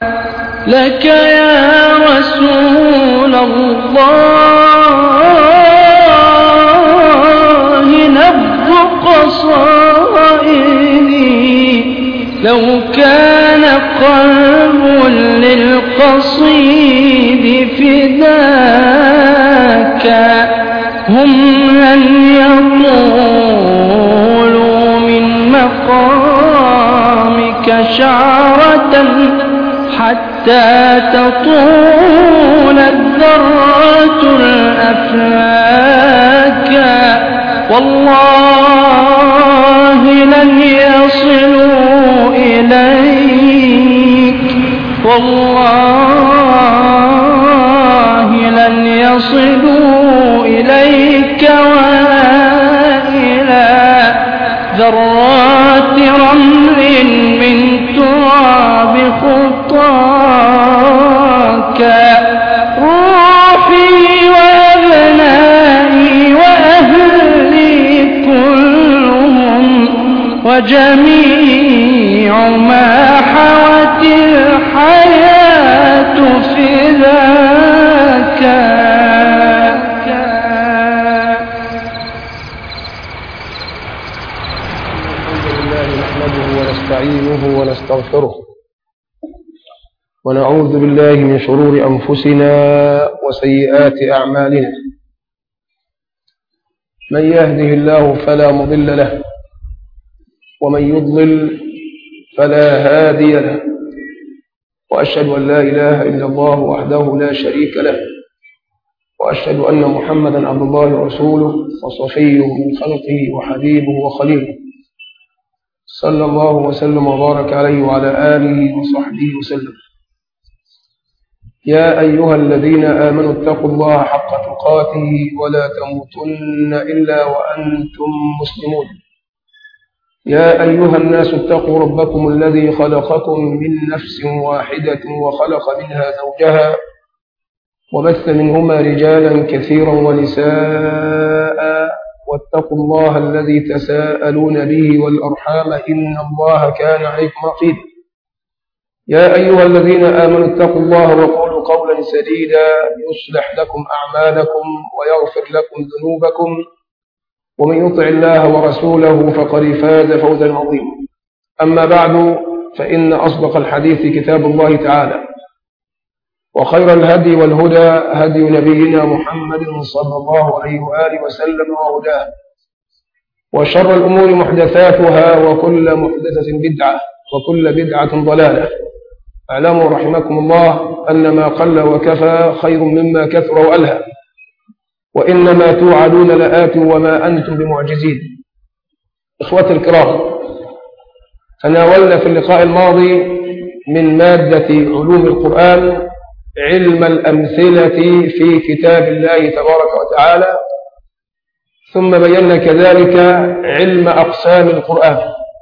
لك يا رسول الله نبض قصائدي، لو كان قلب للقصيد فداك هم لن يطولوا من مقامك شعرة حتى تطول الذرة الأفلاك، والله لن يصلوا إليك، والله لن يصلوا إليك ولا إلى ذرات رمل من تراب خطاك. روحي وأبنائي وأهلي كلهم وجميع ما حوت الحياة فداك. ونستعينه ونستغفره ونعوذ بالله من شرور أنفسنا وسيئات أعمالنا، من يهده الله فلا مضل له ومن يضلل فلا هادي له، وأشهد أن لا إله إلا الله وحده لا شريك له، وأشهد أن محمدا عبد الله ورسوله وصفيه من خلقه وحبيبه وخليله، صلى الله وسلم وبارك عليه وعلى آله وصحبه وسلم. يا أيها الذين آمنوا اتقوا الله حق تقاته ولا تموتن إلا وأنتم مسلمون. يا أيها الناس اتقوا ربكم الذي خلقكم من نفس واحدة وخلق منها زوجها وبث منهما رجالا كثيرا ونساء، واتقوا الله الذي تساءلون به والأرحام إن الله كان عليكم رقيبا. يا أيها الذين آمنوا اتقوا الله وقولوا قولا سديدا يصلح لكم أعمالكم ويغفر لكم ذنوبكم، ومن يطع الله ورسوله فقد فاز فوزا عظيما. أما بعد، فإن أصدق الحديث كتاب الله تعالى، وخير الهدي والهدى هدي نبينا محمد صلى الله عليه وآله وسلم وهداه، وشر الأمور محدثاتها وكل محدثة بدعة وكل بدعة ضلالة. اعلموا رحمكم الله أن ما قل وكفى خير مما كثر وألهى، وإنما توعدون لآت وما أنتم بمعجزين. إخوتي الكرام، تناولنا في اللقاء الماضي من مادة علوم القرآن علم الأمثلة في كتاب الله تبارك وتعالى، ثم بينا كذلك علم أقسام القرآن،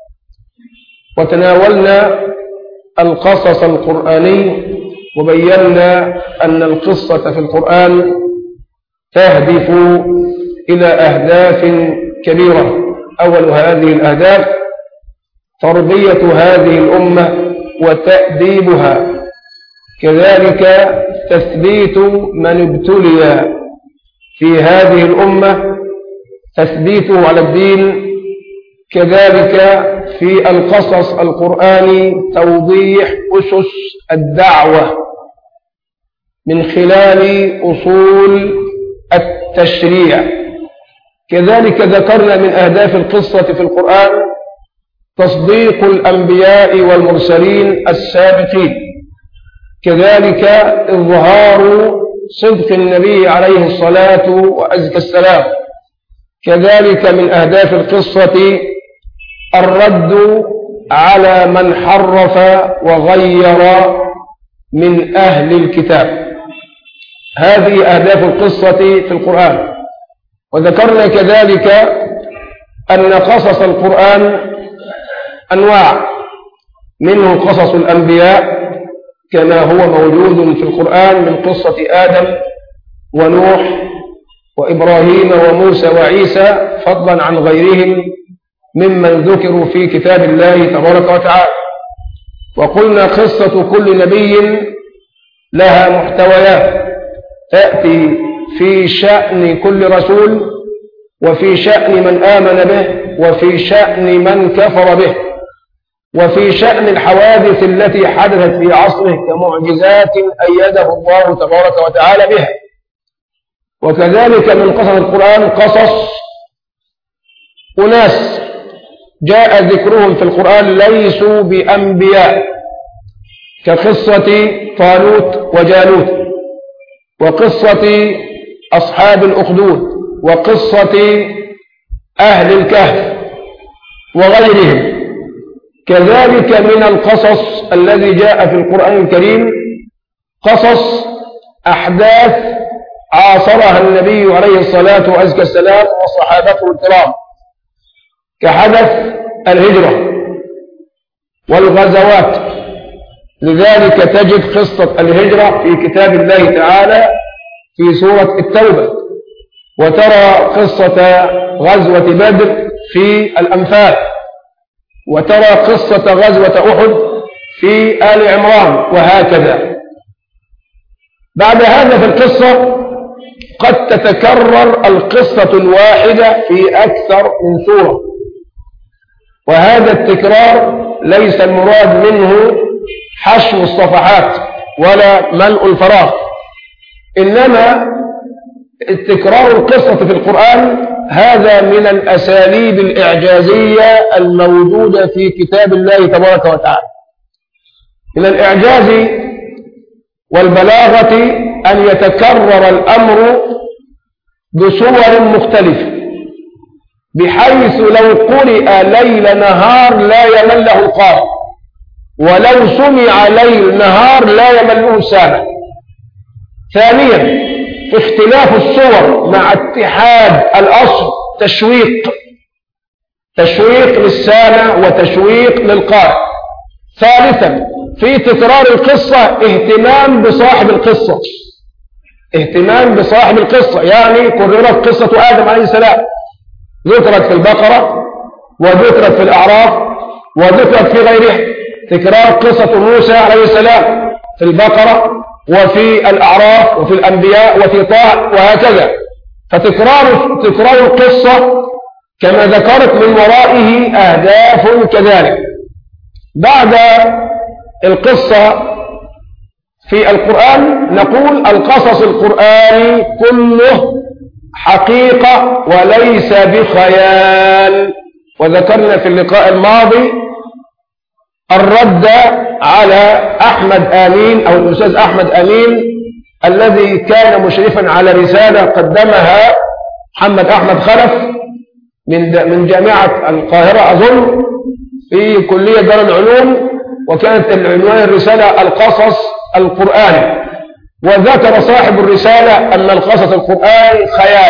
وتناولنا القصص القرآني، وبينا أن القصة في القرآن تهدف إلى أهداف كبيرة. أول هذه الأهداف تربية هذه الأمة وتأديبها، كذلك تثبيت من ابتلي في هذه الأمة، تثبيته على الدين، كذلك في القصص القرآني توضيح أسس الدعوة من خلال أصول التشريع. كذلك ذكرنا من أهداف القصة في القرآن تصديق الأنبياء والمرسلين السابقين، كذلك إظهار صدق النبي عليه الصلاة وأزكى السلام. كذلك من أهداف القصة الرد على من حرف وغير من أهل الكتاب. هذه أهداف القصة في القرآن. وذكرنا كذلك أن قصص القرآن أنواع، منه قصص الأنبياء كما هو موجود في القرآن من قصة آدم ونوح وإبراهيم وموسى وعيسى، فضلا عن غيرهم ممن ذكروا في كتاب الله تبارك وتعالى. وقلنا قصة كل نبي لها محتويات تأتي في شأن كل رسول، وفي شأن من آمن به، وفي شأن من كفر به، وفي شأن الحوادث التي حدثت في عصره كمعجزات أيده الله تبارك وتعالى بها. وكذلك من قصص القرآن قصص أناس جاء ذكرهم في القرآن ليسوا بأنبياء، كقصة طالوت وجالوت، وقصة أصحاب الأخدود، وقصة أهل الكهف وغيرهم. كذلك من القصص الذي جاء في القرآن الكريم قصص أحداث عاصرها النبي عليه الصلاة والسلام وصحابته الكرام، كحدث الهجرة والغزوات. لذلك تجد قصة الهجرة في كتاب الله تعالى في سورة التوبة، وترى قصة غزوة بدر في الأنفال، وترى قصة غزوة أحد في آل عمران، وهكذا. بعد هذا في القصة قد تتكرر القصة الواحدة في أكثر من سورة، وهذا التكرار ليس المراد منه حشو الصفحات ولا ملء الفراغ، إنما التكرار القصة في القرآن هذا من الأساليب الإعجازية الموجودة في كتاب الله تبارك وتعالى. من الإعجاز والبلاغة أن يتكرر الأمر بصور مختلفة، بحيث لو قرئ ليل نهار لا يمله القارئ، ولو سمع ليل نهار لا يمله السامع. ثانيا اختلاف الصور مع اتحاد الأصل تشويق للسامع وتشويق للقارئ. ثالثا في تكرار القصة اهتمام بصاحب القصة، يعني كررت قصة آدم عليه السلام، ذكرت في البقرة وذكرت في الأعراف وذكرت في غيرها. تكرار قصة موسى عليه السلام في البقرة وفي الأعراف وفي الأنبياء وفي طه، وهكذا. فتكرار القصة كما ذكرت من ورائه أهداف كذلك. بعد القصة في القرآن نقول القصص القرآني كله حقيقة وليس بخيال. وذكرنا في اللقاء الماضي الرد على أحمد آمين أو الأستاذ أحمد آمين الذي كان مشرفا على رسالة قدمها محمد أحمد خلف من جامعة القاهرة أظن في كلية دار العلوم، وكانت العنوان الرسالة القصص القرآني. وذكر صاحب الرسالة أن القصص القرآني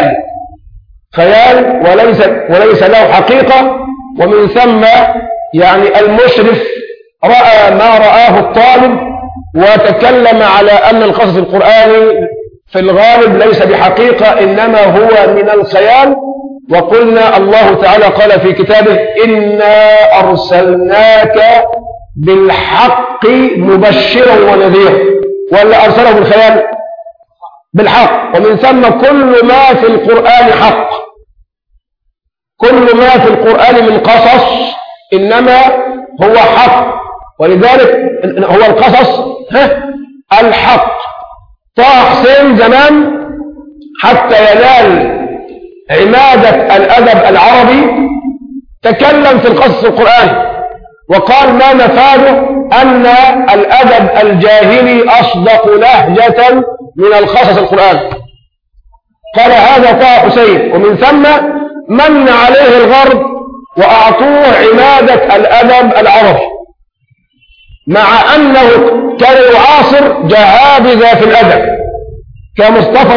خيال وليس له حقيقة. ومن ثم يعني المشرف رأى ما رآه الطالب وتكلم على أن القصص القرآني في الغالب ليس بحقيقة، إنما هو من الخيال. وقلنا الله تعالى قال في كتابه إنا أرسلناك بالحق مبشرا ونذيرا، ولا أرسله بالخيال؟ بالحق. ومن ثم كل ما في القرآن حق، كل ما في القرآن من قصص إنما هو حق، ولذلك هو القصص الحق. طه حسين زمان حتى ينال عمادة الأدب العربي تكلم في القصص القرآني وقال ما مفاده أن الأدب الجاهلي أصدق لهجة من القصص القرآني. قال هذا طه حسين. ومن ثم من عليه الغرب وأعطوه عمادة الأدب العربي، مع أنه كان يعاصر جهابذة في الأدب كمصطفى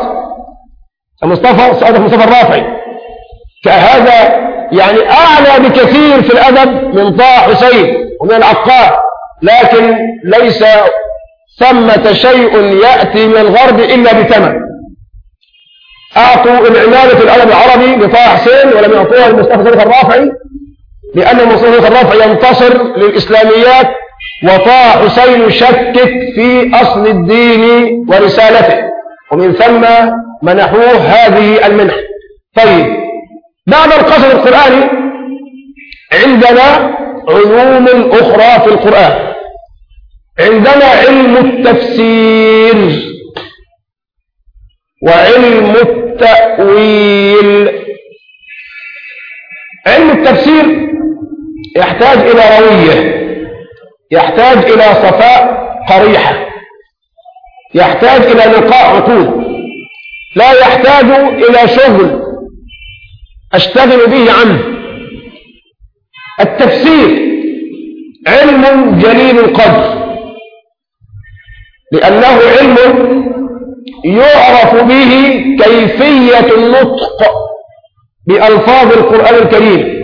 الرافعي، كهذا يعني أعلى بكثير في الأدب من طه حسين ومن العقاد، لكن ليس ثمة شيء يأتي من الغرب إلا بثمن. أعطوا العمادة الأدب العربي لطه حسين ولم يعطوها لمصطفى الرافعي، لأن مصطفى الرافعي ينتصر للإسلاميات وطه حسين يشكك في أصل الدين ورسالته، ومن ثم منحوه هذه المنح. طيب، بعد القصص القرآني عندنا علوم أخرى في القرآن. عندنا علم التفسير وعلم التأويل. علم التفسير يحتاج إلى روية، يحتاج إلى صفاء قريحة، يحتاج إلى نقاء عقول، لا يحتاج إلى شغل أشتغل به عنه. التفسير علم جليل القدر، لأنه علم يعرف به كيفية النطق بألفاظ القرآن الكريم،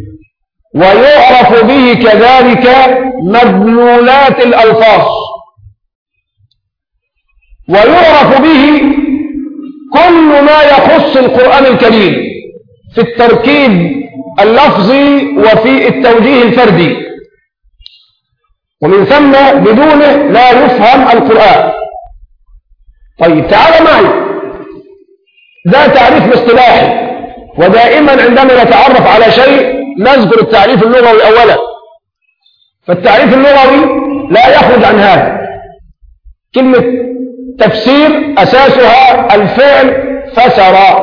ويعرف به كذلك مدلولات الألفاظ، ويعرف به كل ما يخص القرآن الكريم في التركيب اللفظي وفي التوجيه الفردي، ومن ثم بدونه لا يفهم القرآن. طيب، تعال معي، ده تعريف اصطلاحي، ودائما عندما نتعرف على شيء نذكر التعريف اللغوي أولا. فالتعريف اللغوي لا يخرج عن هذا. كلمة تفسير أساسها الفعل فسر،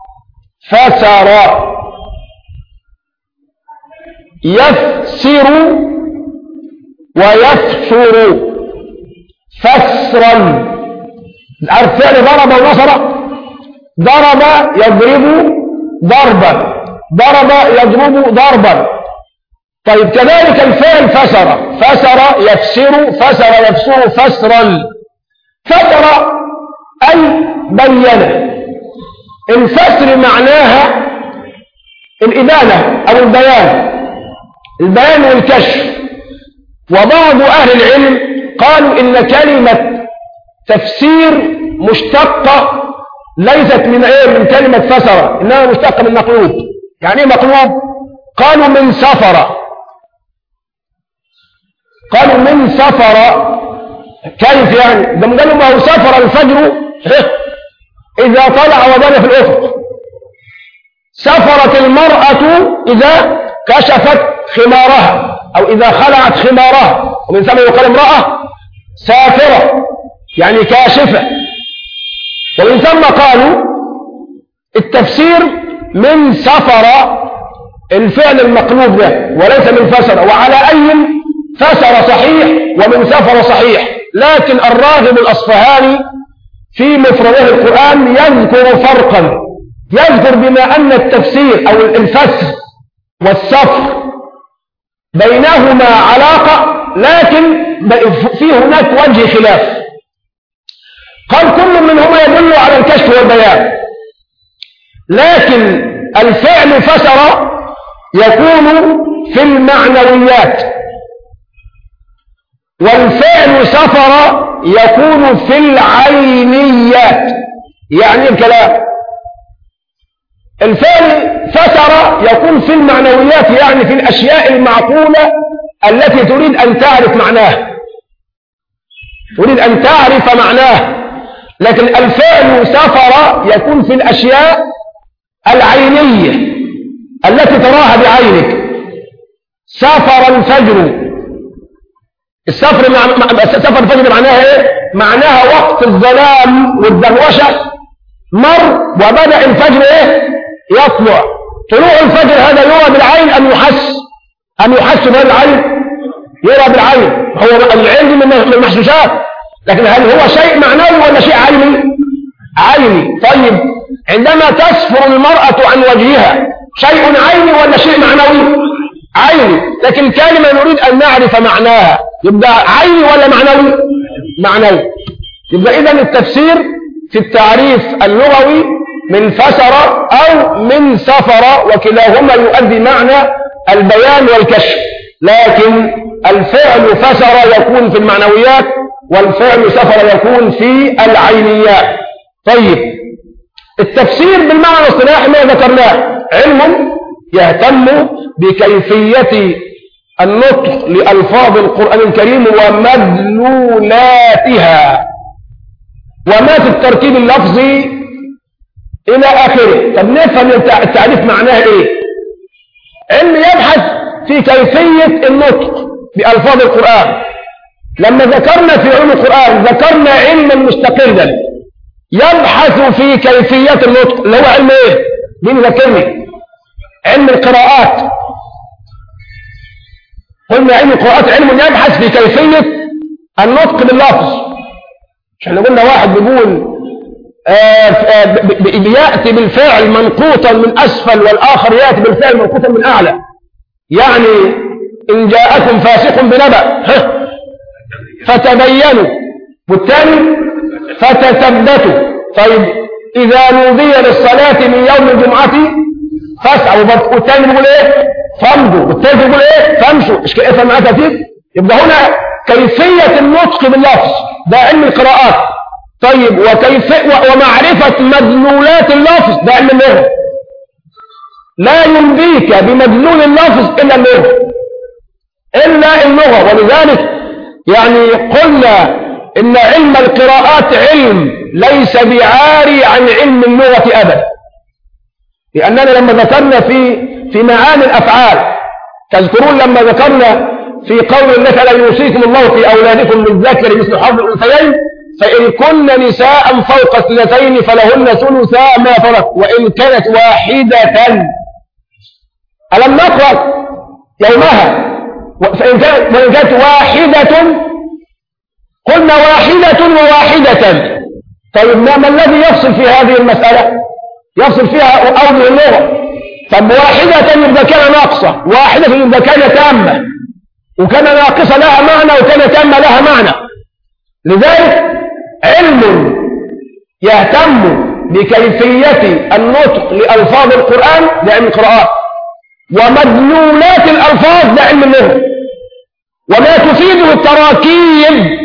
فسر، يفسر ويفسر فسرا. عارف فعل ضرب ونصر؟ ضرب يضرب ضربا، ضرب يضرب ضربا. طيب، كذلك الفعل فسر، فسر يفسر، فسر يفسر فسرا. فسر أي بين. الفسر معناها الإبانة أو البيان، البيان والكشف. وبعض أهل العلم قالوا إن كلمة تفسير مشتقة ليست من كلمة فسر، إنها مشتقة من مقلوب. يعني إيه مقلوب؟ قالوا من سفر، قالوا من سفر. كيف يعني؟ ده قالوا ما هو سفر الفجر إذا طلع وبان في الأفق، سفرت المرأة إذا كشفت خمارها أو إذا خلعت خمارها، ومن ثم يقال امرأة سافرة يعني كاشفة. ومن ثم قالوا التفسير من سفر الفعل المقلوب ده وليس من فسر. وعلى أي فسر صحيح ومن سفر صحيح، لكن الراغب الأصفهاني في مفردات القرآن يذكر فرقا، يذكر بما أن التفسير أو الفسر والسفر بينهما علاقة، لكن في هناك وجه خلاف. قال كل منهما يدل على الكشف والبيان، لكن الفعل فسر يكون في المعنويات، والفعل سفر يكون في العينيات. يعني الكلام الفعل فسر يكون في المعنويات، يعني في الأشياء المعقولة التي تريد أن تعرف معناها، تريد أن تعرف معناه. لكن الفعل سفر يكون في الأشياء العينية التي تراها بعينك. سفر الفجر، سفر الفجر معناها ايه؟ معناها وقت الظلام والدهوشة مر وبدأ الفجر ايه؟ يطلع. طلوع الفجر هذا يرى بالعين أم يحس؟ أم يحس بالعين؟ يرى بالعين. هو العلم من المحسوسات، لكن هل هو شيء معنوي ولا شيء عيني؟ عيني. طيب، عندما تسفر المرأة عن وجهها شيء عيني ولا شيء معنوي؟ عيني. لكن كلمة نريد أن نعرف معناها، يبقى عيني ولا معنوي؟ معنوي. يبقى إذن التفسير في التعريف اللغوي من فسر أو من سفر، وكلاهما يؤدي معنى البيان والكشف. لكن الفعل فسر يكون في المعنويات، والفعل سفر يكون في العينيات. طيب، التفسير بالمعنى الاصطلاحي ما ذكرناه علم يهتم بكيفية النطق لألفاظ القرآن الكريم ومدلولاتها وما في التركيب اللفظي إلى آخره. طب نفهم التعريف معناها إيه؟ علم يبحث في كيفية النطق بألفاظ القرآن. لما ذكرنا في علم القرآن ذكرنا علما مستقلا يبحث في كيفية النطق اللي هو علم إيه؟ مين ذكرني؟ علم القراءات. قلنا علم القراءات علم يبحث في كيفية النطق باللفظ. مش احنا قلنا واحد بيقول بيأتي بالفعل منقوطا من أسفل والآخر يأتي بالفعل منقوطا من أعلى. يعني إن جاءكم فاسق بنبأ فتبينوا، والثاني فتثبتوا. طيب إذا نودي للصلاة من يوم الجمعة فاسعوا، والثاني بيقول إيه؟ فامضوا، والثالث بيقول إيه؟ فامشوا. إيش كيف معاه ترتيب؟ يبقى هنا كيفية النطق باللفظ ده علم القراءات. طيب ومعرفة مدلولات اللفظ ده علم اللغة. لا ينبيك بمدلول اللفظ إلا اللغة. ولذلك يعني قلنا إن علم القراءات علم ليس بعاري عن علم اللغة أبدا، لأننا لما ذكرنا في معاني الأفعال، تذكرون لما ذكرنا في قول الله تعالى يوصيكم الله في أولادكم للذكر مثل حظ الأنثيين فإن كن نساء فوق 2 فلهن ثلثا ما ترك وإن كانت واحدة. ألم نقرأ يومها وإن كانت واحدة قلنا واحدة وواحدة. طيب ما الذي يفصل في هذه المسألة؟ يفصل فيها أوضح اللغة. طب واحدة يبقى كان ناقصة، واحدة يبقى كان تامة، وكان ناقصة لها معنى وكان تامة لها معنى. لذلك علم يهتم بكيفية النطق لألفاظ القرآن ده علم القراءات، ومدلولات الألفاظ ده علم اللغة، وما تفيده التراكيب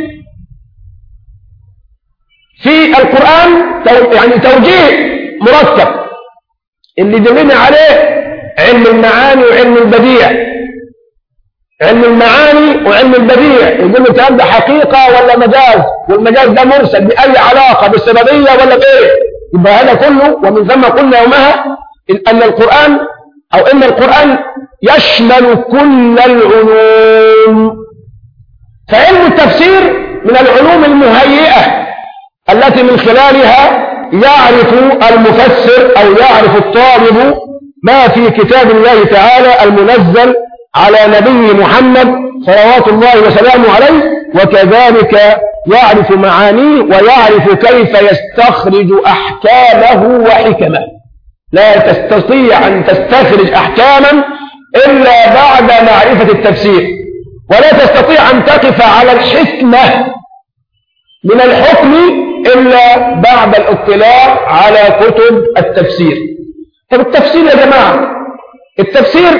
في القرآن يعني توجيه مركب اللي دلنا عليه علم المعاني وعلم البديع. علم المعاني وعلم البديع يقول الكلام ده حقيقة ولا مجاز، والمجاز ده مرسل بأي علاقة بالسببية ولا بإيه. يبقى هذا كله. ومن ثم قلنا يومها أن القرآن أو إن القرآن يشمل كل العلوم. فعلم التفسير من العلوم المهيئة التي من خلالها يعرف المفسر أو يعرف الطالب ما في كتاب الله تعالى المنزل على نبي محمد صلوات الله وسلامه عليه، وكذلك يعرف معانيه ويعرف كيف يستخرج أحكامه وحكمه. لا تستطيع أن تستخرج أحكاما إلا بعد معرفة التفسير، ولا تستطيع أن تقف على الحكمة من الحكم إلا بعد الاطلاع على كتب التفسير. طب التفسير يا جماعة، التفسير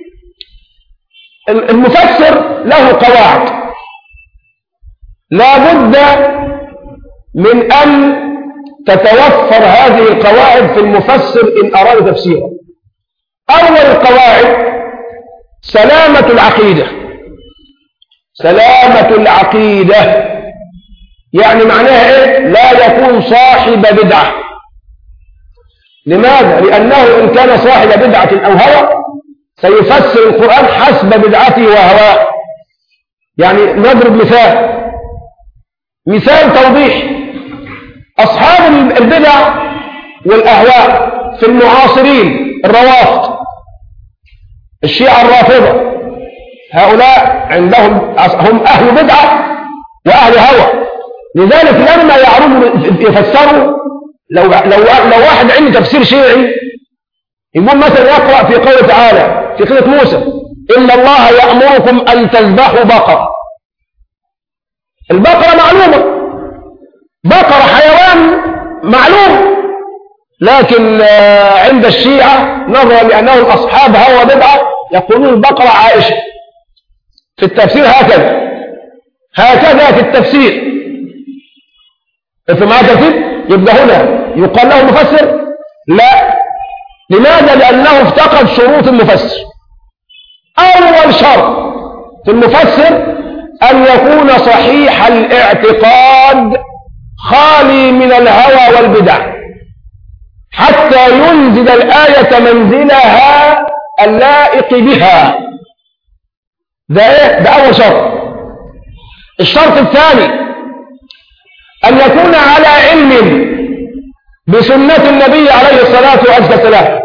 المفسر له قواعد لا بد من أن تتوفر هذه القواعد في المفسر إن أراد تفسيره. أول القواعد سلامة العقيدة. سلامة العقيدة يعني معناها إيه؟ لا يكون صاحب بدعة. لماذا؟ لأنه إن كان صاحب بدعة أو هوى سيفسر القرآن حسب بدعته وهواه. يعني نضرب مثال توضيح. أصحاب البدع والأهواء في المعاصرين الروافض، الشيعة الرافضة، هؤلاء عندهم هم أهل بدعة وأهل هوى. لذلك لما يعرضوا يفسروا لو واحد عنده تفسير شيعي يقول مثلا يقرأ في قوله تعالى في قصة موسى إن الله يأمركم أن تذبحوا بقرة. البقرة معلومة، بقرة حيوان معلوم، لكن عند الشيعة نظرا لأنهم أصحاب هوى بدعة يقولون البقرة عائشة. في التفسير هكذا في التفسير. فما تفسير يبقى هنا يقال له مفسر؟ لا. لماذا؟ لأنه افتقد شروط المفسر. أول شرط في المفسر أن يكون صحيح الاعتقاد خالي من الهوى والبدع حتى ينزل الآية منزلها اللائق بها. ده إيه؟ ده أول شرط. الشرط الثاني أن يكون على علم بسنة النبي عليه الصلاة والسلام،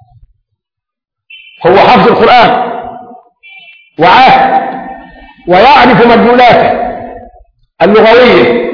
هو حفظ القرآن وعاه ويعرف مدلولاته اللغوية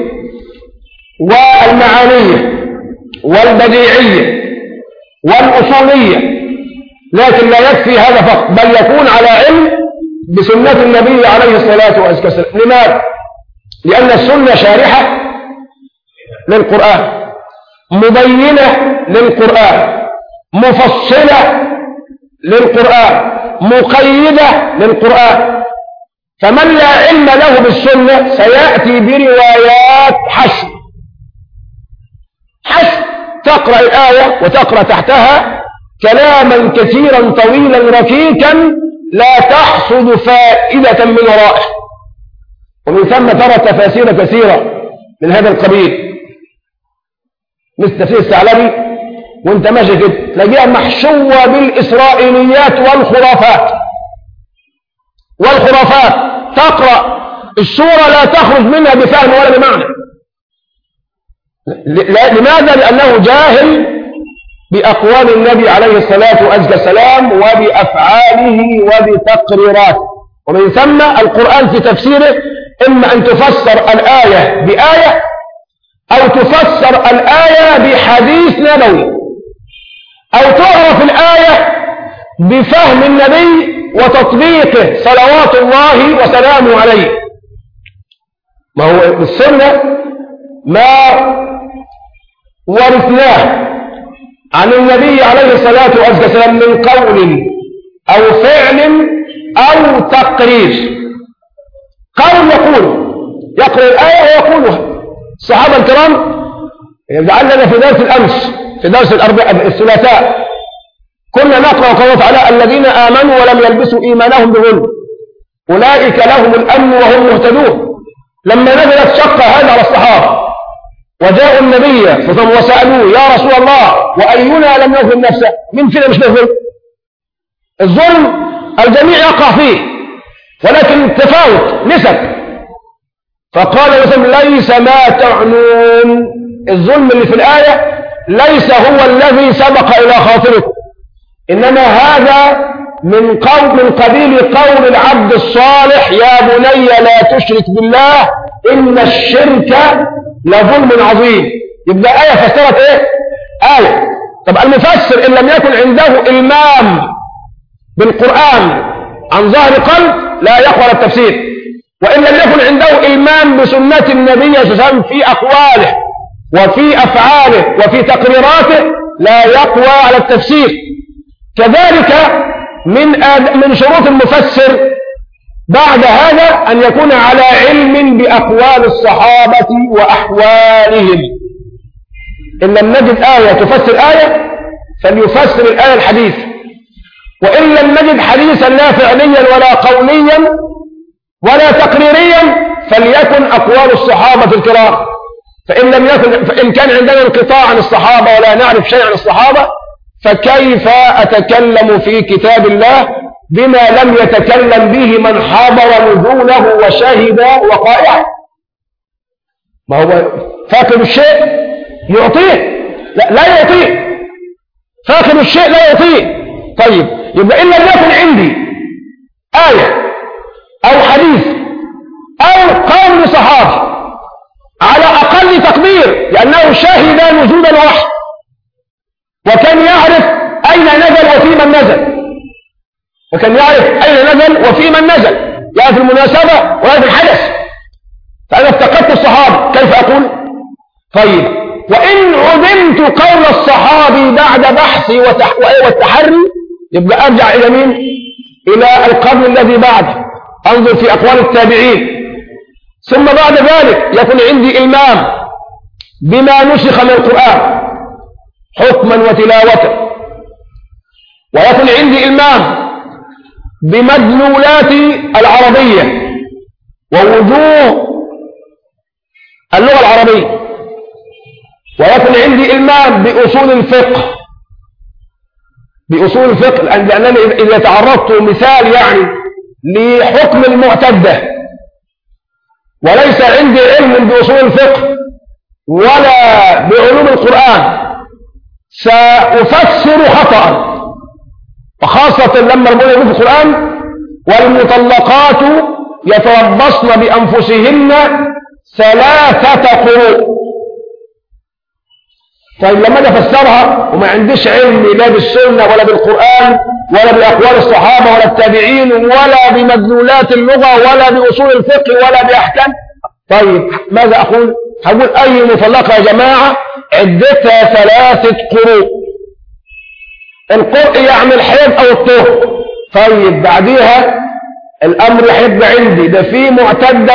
والمعانية والبديعية والأصولية، لكن لا يكفي هذا فقط، بل يكون على علم بسنة النبي عليه الصلاة والسلام. لماذا؟ لأن السنة شارحة للقرآن، مبينة للقرآن، مفصلة للقرآن، مقيدة للقرآن. فمن لا علم له بالسنة سيأتي بروايات حشو، تقرأ الآية وتقرأ تحتها كلاما كثيرا طويلا ركيكا لا تحصد فائدة من ورائه، ومن ثم ترى تفاسير كثيرة من هذا القبيل مثل تفسير الثعلبي، وانت ماشي كده تلاقيها محشوة بالإسرائيليات والخرافات، تقرأ السورة لا تخرج منها بفهم ولا بمعنى. لماذا؟ لأنه جاهل بأقوال النبي عليه الصلاة والسلام وبأفعاله وبتقريراته. ومن ثم القرآن في تفسيره إما أن تفسر الآية بآية أو تفسر الآية بحديث نبوي، أو تعرف الآية بفهم النبي وتطبيقه صلوات الله وسلامه عليه. ما هو السنة ما ورثناه عن النبي عليه الصلاة والسلام من قول أو فعل أو تقرير. قول يقرأ الآية ويقولها. الصحابة الكرام جعلنا في درس الأمس في درس الثلاثاء كنا نقرأ قوله تعالى الذين آمنوا ولم يلبسوا إيمانهم بظلم أولئك لهم الأمن وهم مهتدون. لما نزلت شق هذا على الصحابة وجاءوا النبي صلى الله عليه وسلم وسألوه يا رسول الله وأينا لم يظلم نفسه؟ من فينا مش نظلم؟ الظلم الجميع يقع فيه ولكن تفاوت نسب. فقال وسلم ليس ما تعنون، الظلم اللي في الآية ليس هو الذي سبق إلى خاطركم، إنما هذا من قبيل قول العبد الصالح يا بني لا تشرك بالله إن الشرك لظلم عظيم. يبقى آية فسرت إيه؟ آية. طب المفسر إن لم يكن عنده إلمام بالقرآن عن ظهر قلب لا يقبل التفسير، وإن لم يكن عنده إلمام بسنة النبي صلى الله عليه وسلم في أقواله وفي أفعاله وفي تقريراته لا يقوى على التفسير. كذلك من شروط المفسر بعد هذا أن يكون على علم بأقوال الصحابة وأحوالهم. إن لم نجد آية تفسر آية فليفسر الآية الحديث، وإن لم نجد حديثا لا فعليا ولا قوليا ولا تقريريا فليكن أقوال الصحابة الكرام. فإن كان عندنا انقطاع عن الصحابة ولا نعرف شيء عن الصحابة فكيف أتكلم في كتاب الله بما لم يتكلم به من حضر نزوله وشهد وقائعه؟ ما هو فاقد الشيء يعطيه لا يعطيه، فاقد الشيء لا يعطيه. طيب يبقى إن لم يكن عندي آية أو حديث أو قول صحابي على أقل تقدير لأنه شهد نزول الوحي وكان يعرف أين نزل وفي من نزل، وفي من نزل، يعرف المناسبة ويعرف الحدث، فأنا افتقدت الصحابة كيف أقول؟ طيب وإن عدمت قول الصحابي بعد بحثي والتحري يبقى أرجع إلى مين؟ إلى القرن الذي بعده، أنظر في أقوال التابعين، ثم بعد ذلك يكون عندي إلمام بما نسخ من القرآن حكما وتلاوة، ويكون عندي إلمام بمدلولات العربية ووجوه اللغة العربية، ويكون عندي إلمام بأصول الفقه، لأنني إذا تعرضت مثال يعني لحكم المعتدة وليس عندي علم بأصول الفقه ولا بعلوم القرآن سأفسر خطأ، وخاصة لما ربنا يقول في القرآن والمطلقات يتربصن بأنفسهن 3 قروء. طيب لما أنا أفسرها وما عنديش علم لا بالسنة ولا بالقرآن ولا بأقوال الصحابة ولا التابعين ولا بمدلولات اللغة ولا بأصول الفقه ولا بأحكام، طيب ماذا أقول؟ هقول أي مطلقة يا جماعة عدتها 3 قروء. القرء يعني الحيض أو الطهر. طيب بعديها الأمر يحب عندي ده في معتدة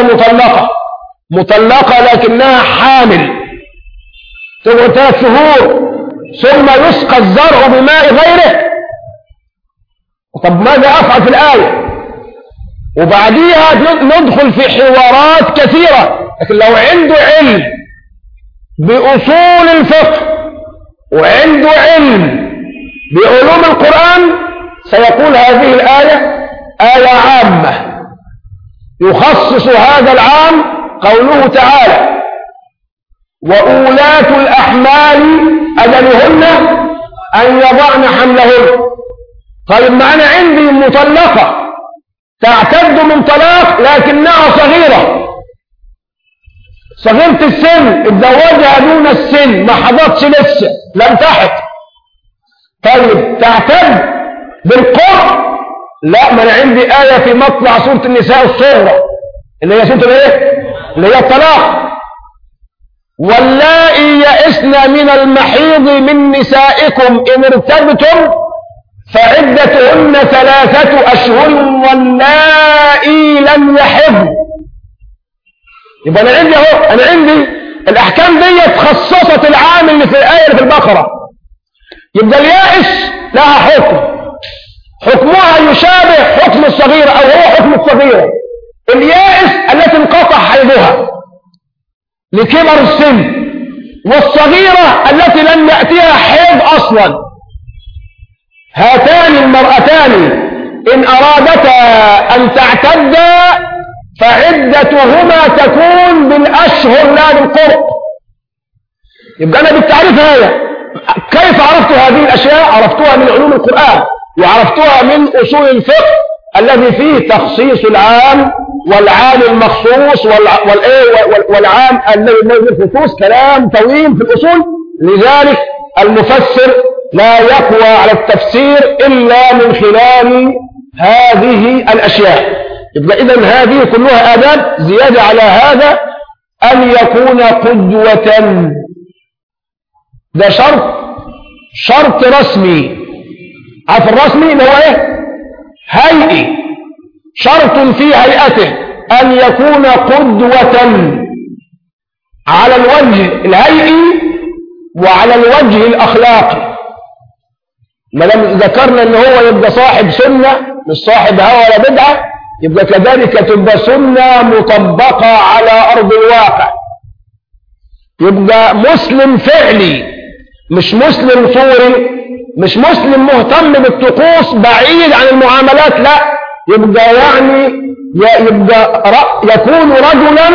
مطلقة لكنها حامل تقعد 3 شهور ثم يسقى الزرع بماء غيره. طب ماذا أفعل في الآية؟ وبعديها ندخل في حوارات كثيرة. لكن لو عنده علم بأصول الفقه وعنده علم بعلوم القرآن سيقول هذه الآية آية عامة يخصص هذا العام قوله تعالى وأولاة الأحمال أجلهن أن يضعن حملهن. طيب معنا عندي مطلقة تعتد من طلاق لكنها صغيرة السن، اتزوجها دون السن، ما حضرتش لسه، لم تحط. طيب تعتد بالقرء؟ لا، ما انا عندي آية في مطلع سورة النساء الصغرى اللي هي سورة الايه؟ اللي هي الطلاق. واللائي يئسن من المحيض من نسائكم إن ارتبتم فعدتهن 3 أشهر واللائي لم يحضن. يبقى أنا عندي الأحكام دي خصصت العام اللي في الآية اللي في البقرة. يبقى اليائس لها حكمها يشابه حكم الصغيرة أو هو حكم الصغيرة. اليائس التي انقطع حيضها لكبر السن، والصغيرة التي لم يأتيها حيض أصلا. هاتان المرأتان إن أرادتا أن تعتدا فعدتهما تكون بالأشهر لا بالقرء. يبقى أنا بالتعريف هذا كيف عرفت هذه الأشياء؟ عرفتها من علوم القرآن وعرفتها من أصول الفقه الذي فيه تخصيص العام والعام المخصوص والعام الذي بالخصوص، كلام طويل في الأصول. لذلك المفسر لا يقوى على التفسير إلا من خلال هذه الأشياء. يبقى إذن هذه كلها آداب. زيادة على هذا أن يكون قدوة، ده شرط رسمي. عارف الرسمي اللي هو ايه؟ هيئي، شرط في هيئته أن يكون قدوة على الوجه الهيئي وعلى الوجه الأخلاقي. ما دام ذكرنا ان هو يبقى صاحب سنة مش صاحب هوى ولا بدعة، يبقى كذلك تبقى سنة مطبقة على أرض الواقع. يبقى مسلم فعلي مش مسلم صوري، مش مسلم مهتم بالطقوس بعيد عن المعاملات، لا، يبقى يعني يكون رجلا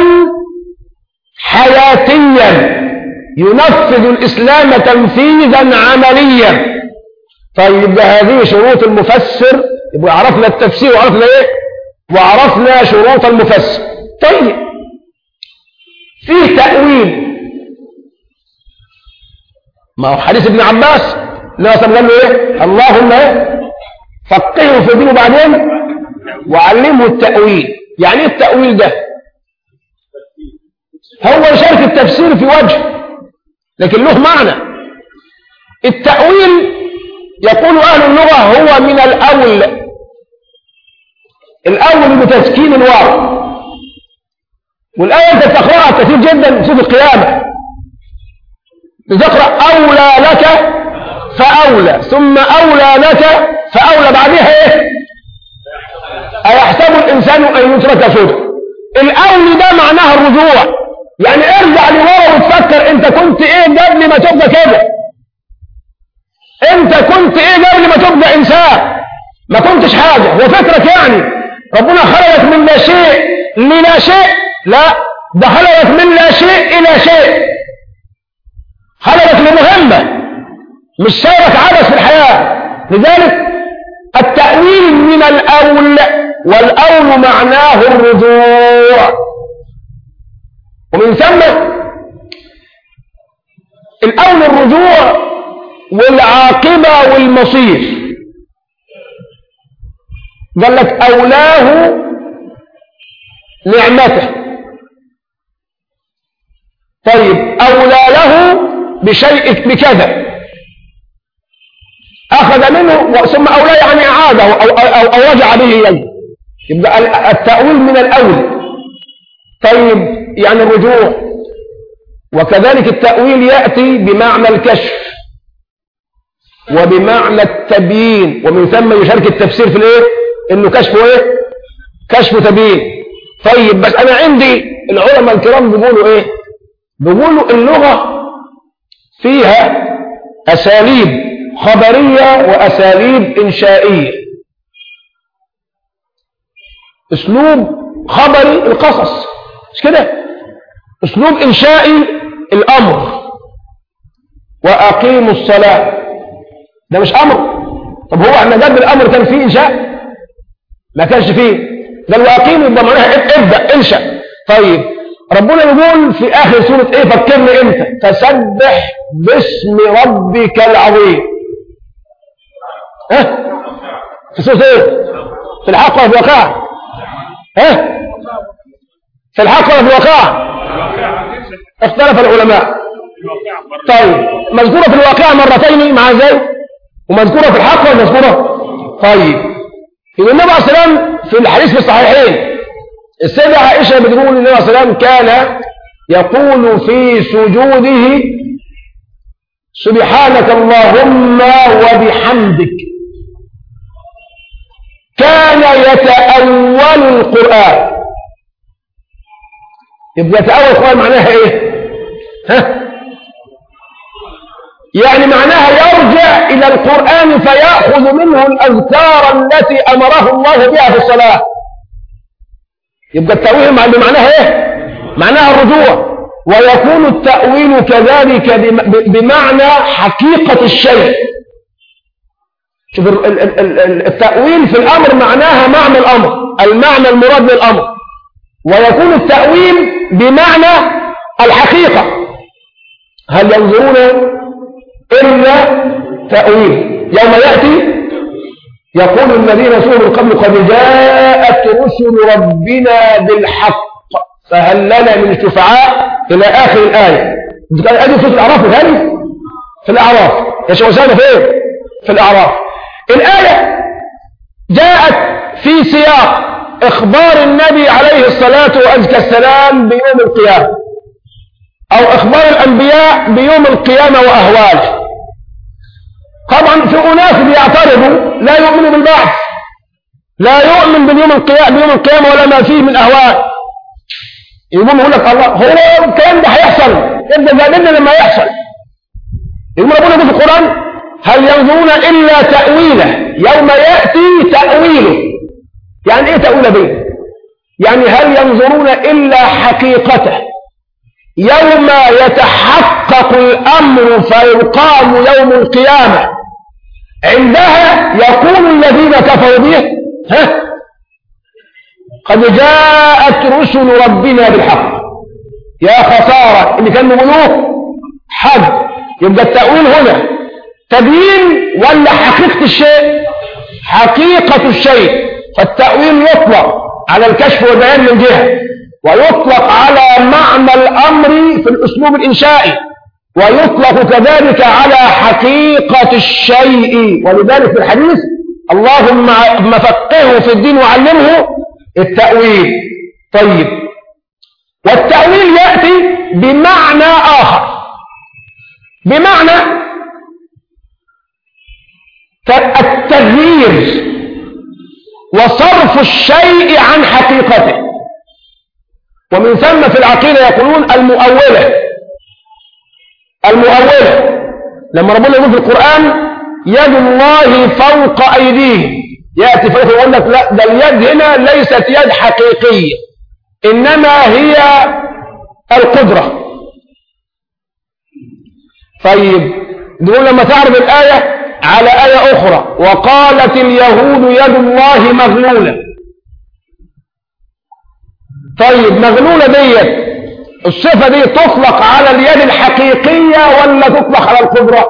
حياتيا ينفذ الإسلام تنفيذا عمليا. طيب هذه شروط المفسر. يبقى عرفنا التفسير وعرفنا ايه؟ وعرفنا شروط المفسر. طيب فيه تأويل. ما هو حديث ابن عباس لا قال له ايه؟ اللهم ايه؟ فقهه في دينه بعدين وعلمه التأويل. يعني ايه التأويل ده؟ هو يشارك التفسير في وجه لكن له معنى. التأويل يقول أهل اللغة هو من الأول بتسكين الواو، والآية أنت تقرأها كثير جدا في القيامة، تقرأ أولى لك فأولى ثم أولى لك فأولى، بعدها إيه؟ أيحسب الإنسان أن يترك سدى. الأول ده معناها الرجوع، يعني ارجع لورا وتفكر انت كنت ايه قبل ما تبقى كده. انت كنت ايه قبل ما تبقى انسان؟ ما كنتش حاجة. وفكرك يعني ربنا خلقك من لا شيء للا شيء؟ لا، ده خلقك من لا شيء الى شيء، خلقك لمهمة، مش سايبك عبث في الحياة. لذلك التأويل من الأول، والأول معناه الرجوع. ومن ثم الأول الرجوع والعاقبة والمصير. قال لك أولاه نعمته، طيب أولى له بشيء بكذا، أخذ منه ثم أولى يعني أعاده أو رجع به إليه، يبقى التأويل من الأول. طيب يعني الرجوع. وكذلك التأويل يأتي بمعنى الكشف وبمعنى التبيين، ومن ثم يشارك التفسير في الايه؟ انه كشفه ايه؟ كشف تبيين. طيب بس انا عندي العلماء الكرام بيقولوا ايه؟ بيقولوا اللغة فيها اساليب خبرية واساليب انشائية. اسلوب خبري القصص، مش كده؟ اسلوب انشائي الامر، واقيموا الصلاة، ده مش امر. طب هو احنا قبل الامر كان فيه انشاء؟ ما كانش فيه. قال واقيموا يبقى معناها ابدا انشا. طيب ربنا يقول في اخر سوره ايه؟ فكرني امتى؟ فسبح باسم ربك العظيم. ها؟ في سوره ايه؟ في الحق ولا في الواقع؟ ها؟ في الحق ولا في الواقع؟ اختلف العلماء. طيب مذكورة في الواقع مرتين مع ذلك، ومذكورة في الحق ولا مذكورة؟ طيب يقول النبي عليه الصلاة والسلام في الحديث في الصحيحين، السيدة عائشة بتقول النبي عليه الصلاة والسلام كان يقول في سجوده سبحانك اللهم وبحمدك. كان يتأول القرآن. يبقى يتأول القرآن معناها ايه؟ ها؟ يعني معناها يرجع إلى القرآن فيأخذ منه الأذكار التي أمره الله بها في الصلاة. يبقى التأويل بمعناها إيه؟ معناها الرجوع. ويكون التأويل كذلك بمعنى حقيقة الشيء. شوف التأويل في الأمر معناها معنى الأمر، المعنى المراد للأمر. ويكون التأويل بمعنى الحقيقة. هل ينظرون إلا تأويل يوم يأتي يقول الذين سئلوا من قبل قد جاءت رسل ربنا بالحق فهل لنا من شفعاء إلى آخر الآية. هذه في الأعراف، هذه في الأعراف يا شيخ أسامة فين؟ في الأعراف. الآية جاءت في سياق إخبار النبي عليه الصلاة والسلام بيوم القيامة، أو إخبار الأنبياء بيوم القيامة وأهواله. طبعا في أناس بيعترضوا لا يؤمنوا بالبعث، لا يؤمن بيوم القيامة ولا ما فيه من أهوال. يقول لك الله هو الكلام ده هيحصل، يبقى جابلنا لما يحصل. يقول ربنا في القرآن هل ينظرون إلا تأويله يوم يأتي تأويله. يعني إيه تأويله به؟ يعني هل ينظرون إلا حقيقته يوم يتحقق الأمر فيقام يوم القيامة، عندها يقول الذين كفروا به قد جاءت رسل ربنا بالحق. يا خسارة اللي كانوا يقولوه حد. يبقى التأويل هنا تبيين ولا حقيقة الشيء؟ حقيقة الشيء. فالتأويل يطلق على الكشف والبيان من جهة، ويطلق على معنى الأمر في الأسلوب الإنشائي، ويطلق كذلك على حقيقة الشيء. ولذلك في الحديث اللهم فقهه في الدين وعلمه التأويل. طيب والتأويل يأتي بمعنى آخر، بمعنى التغيير وصرف الشيء عن حقيقته. ومن ثم في العقيدة يقولون المؤولة لما ربنا يقول في القرآن يد الله فوق أيديهم، يأتي فيقول يقول لك لا، ده اليد هنا ليست يد حقيقية، إنما هي القدرة. طيب نقول لما تعرض الآية على آية أخرى، وقالت اليهود يد الله مغلولة. طيب مغلولة ديت الصفة دي تطلق على اليد الحقيقية ولا تطلق على القدرة؟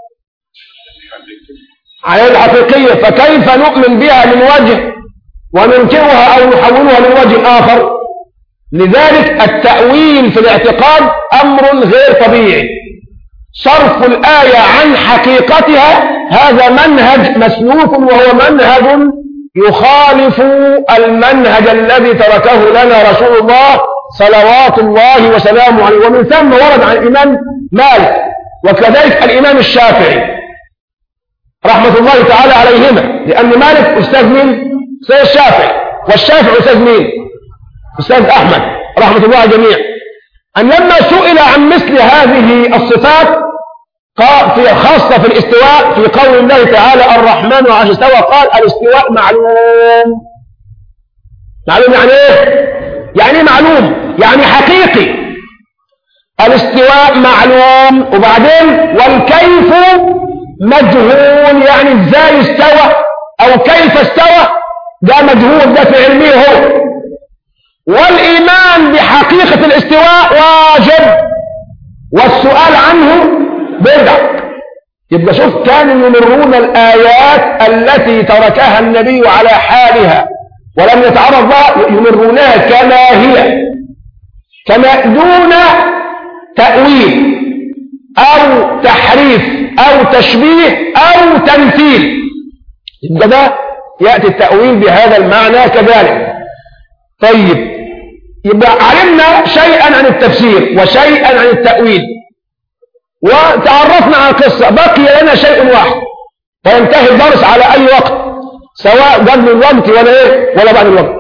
على اليد الحقيقية، فكيف نؤمن بها من وجه وننكرها أو نحولها من وجه آخر؟ لذلك التأويل في الاعتقاد أمر غير طبيعي. صرف الآية عن حقيقتها هذا منهج مسلوك، وهو منهج يخالف المنهج الذي تركه لنا رسول الله صلوات الله وسلامه عليه. ومن ثم ورد عن الإمام مالك وكذلك الإمام الشافعي رحمة الله تعالى عليهما، لأن مالك أستاذ مين؟ أستاذ الشافعي، والشافعي أستاذ مين؟ أستاذ أحمد رحمة الله على الجميع، أن لما سئل عن مثل هذه الصفات خاصة في الاستواء في قول الله تعالى الرحمن على العرش استوى، قال الاستواء معلوم. معلوم يعني ايه؟ يعني معلوم، يعني حقيقي. الاستواء معلوم، وبعدين والكيف مجهول، يعني ازاي استوى او كيف استوى ده مجهول، ده في علمه هو. والإيمان بحقيقة الاستواء واجب، والسؤال عنه بدع. يبقى شوف كانوا يمرون الآيات التي تركها النبي على حالها ولم يتعرض لها، يمرونها كما هي، كما دون تأويل أو تحريف أو تشبيه أو تمثيل. يبقى ده يأتي التأويل بهذا المعنى كذلك. طيب يبقى علمنا شيئا عن التفسير وشيئا عن التأويل، وتعرفنا عن القصة. بقي لنا شيء واحد وينتهي الدرس على أي وقت، سواء قبل الوقت ولا بعد الوقت.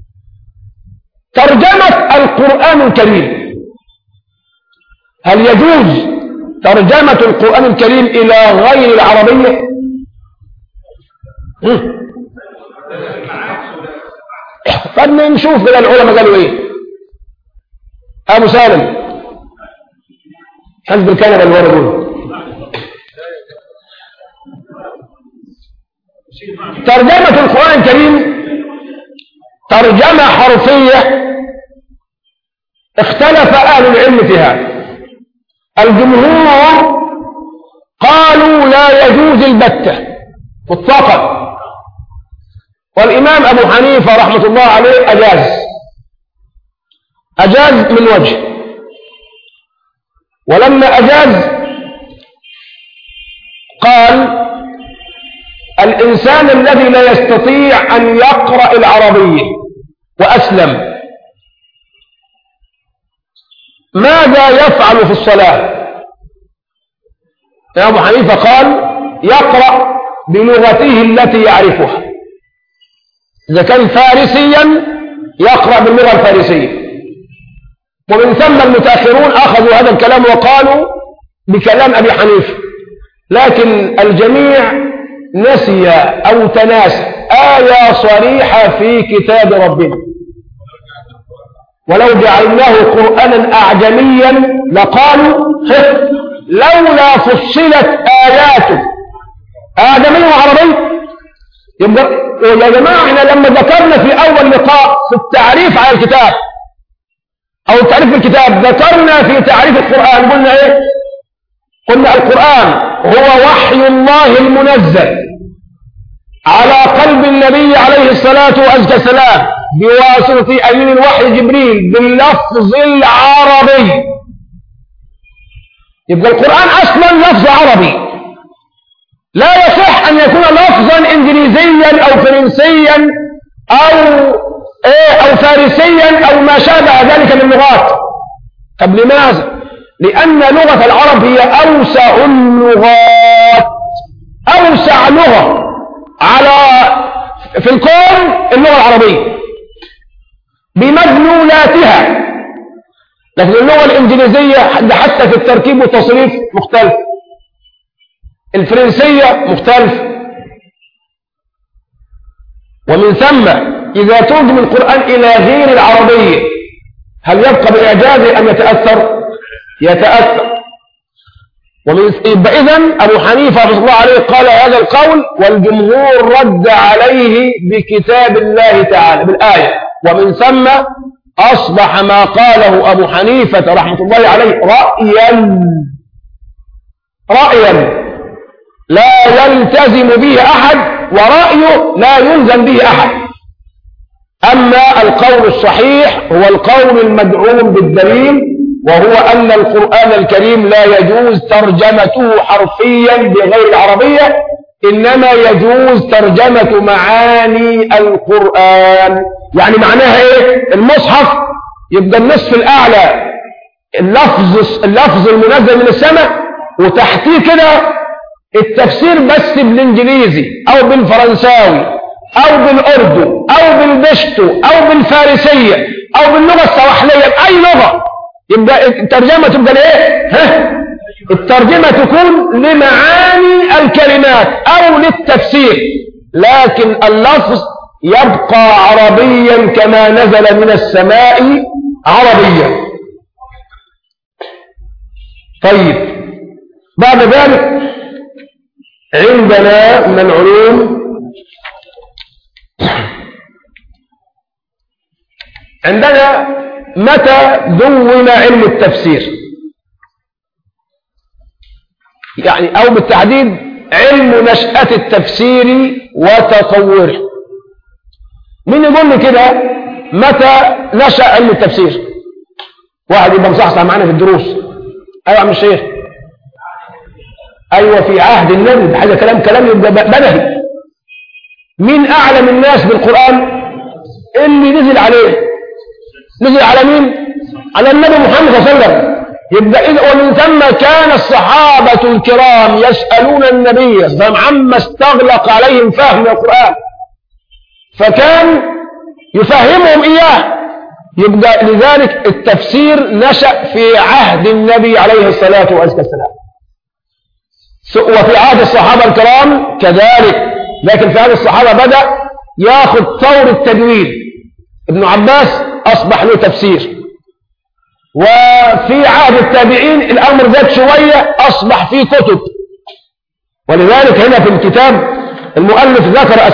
ترجمة القرآن الكريم، هل يجوز ترجمة القرآن الكريم إلى غير العربية؟ فنشوف كده العلماء قالوا ايه. أبو سالم حزب الكنبة اللي ورا ترجمة القرآن الكريم ترجمة حرفية اختلف أهل العلم فيها. الجمهور قالوا لا يجوز البتة مطلقا، والإمام أبو حنيفة رحمة الله عليه أجاز من وجه. ولما أجاز قال الإنسان الذي لا يستطيع أن يقرأ العربية وأسلم ماذا يفعل في الصلاة؟ أبو حنيفة قال يقرأ بلغته التي يعرفها، إذا كان فارسيا يقرأ باللغة الفارسية. ومن ثم المتأخرون أخذوا هذا الكلام وقالوا بكلام أبي حنيفة، لكن الجميع نسي أو تناسى آية صريحة في كتاب ربنا، ولو جعلناه قرآنا أعجميا لقالوا لولا فصلت آياته أعجمي وعربي. يبقى يا جماعة احنا لما ذكرنا في أول لقاء في التعريف على الكتاب أو تعريف الكتاب، ذكرنا في تعريف القرآن قلنا إيه؟ قلنا القرآن هو وحي الله المنزل على قلب النبي عليه الصلاة والسلام بواسطة أمين الوحي جبريل باللفظ العربي. يبقى القرآن أصلا لفظ عربي، لا يصح أن يكون لفظا إنجليزيا أو فرنسيا أو فارسيا أو ما شابه ذلك من اللغات. طب لماذا؟ لأن لغة العرب هي أوسع اللغات، أوسع لغة على في الكون اللغة العربية بمدلولاتها، لكن اللغة الإنجليزية حتى في التركيب والتصريف مختلف، الفرنسية مختلف. ومن ثم إذا ترجم القرآن إلى غير العربية هل يبقى بإعجازه أم يتأثر؟ يتأثر. إذن أبو حنيفة رحمه الله عليه قال هذا القول، والجمهور رد عليه بكتاب الله تعالى بالآية، ومن ثم أصبح ما قاله أبو حنيفة رحمه الله عليه رأيا لا يلتزم به أحد، ورأيه لا يلزم به أحد. أما القول الصحيح هو القول المدعوم بالدليل، وهو أن القرآن الكريم لا يجوز ترجمته حرفيا بغير العربية، إنما يجوز ترجمة معاني القرآن. يعني معناها إيه؟ المصحف يبقى النصف الأعلى اللفظ المنزل من السماء، وتحتيه كده التفسير بس بالإنجليزي أو بالفرنساوي أو بالأردو أو بالبشتو أو بالفارسية أو باللغة السواحلية بأي لغة، يبقى الترجمة تبقى لإيه؟ الترجمة تكون لمعاني الكلمات أو للتفسير، لكن اللفظ يبقى عربيا كما نزل من السماء عربيا. طيب، بعد ذلك عندنا من العلوم عندنا متى دون علم التفسير، يعني أو بالتحديد علم نشأة التفسير وتطوره. مين يقول لي كده متى نشأ علم التفسير؟ واحد يبقى مصحصح معانا في الدروس. أيوة يا عم الشيخ، أيوة في عهد النبي، هذا كلام يبقى بدهي. مين أعلم الناس بالقرآن؟ اللي نزل عليه. نزل على مين؟ على النبي محمد صلى الله عليه وسلم. يبقى إذا ومن ثم كان الصحابة الكرام يسألون النبي صلى الله عليه وسلم عما استغلق عليهم فهم القرآن، فكان يفهمهم إياه. يبقى لذلك التفسير نشأ في عهد النبي عليه الصلاة والسلام، وفي عهد الصحابة الكرام كذلك، لكن في عهد الصحابة بدأ ياخذ طور التدوين. ابن عباس أصبح له تفسير، وفي عهد التابعين الأمر زاد شوية، أصبح فيه كتب. ولذلك هنا في الكتاب المؤلف ذكر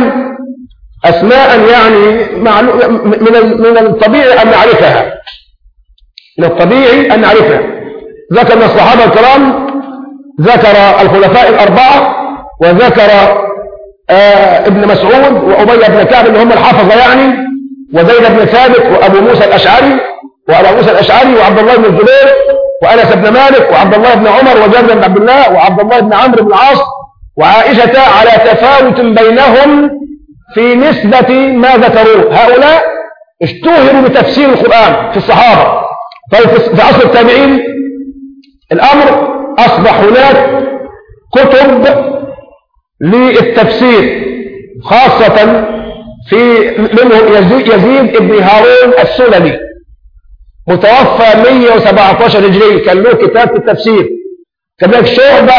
أسماء يعني من الطبيعي أن نعرفها، من الطبيعي أن نعرفها. ذكر من الصحابة الكرام، ذكر الخلفاء الأربعة، وذكر ابن مسعود وأبي بن كعب اللي هم الحفظة يعني، وزيد بن ثابت وأبو موسى الأشعري وعبد الله بن الزبير وأنس بن مالك وعبد الله بن عمر وجابر بن عبد الله وعبد الله بن عمرو بن العاص وعائشة، على تفاوت بينهم في نسبة ما ذكروه. هؤلاء اشتهروا بتفسير القرآن في الصحابة. طيب في عصر التابعين الأمر أصبح هناك كتب للتفسير، خاصة في منهم يزيد ابن هارون السلمي متوفى 117 هجري، كان له كتاب في التفسير. كذلك شعبة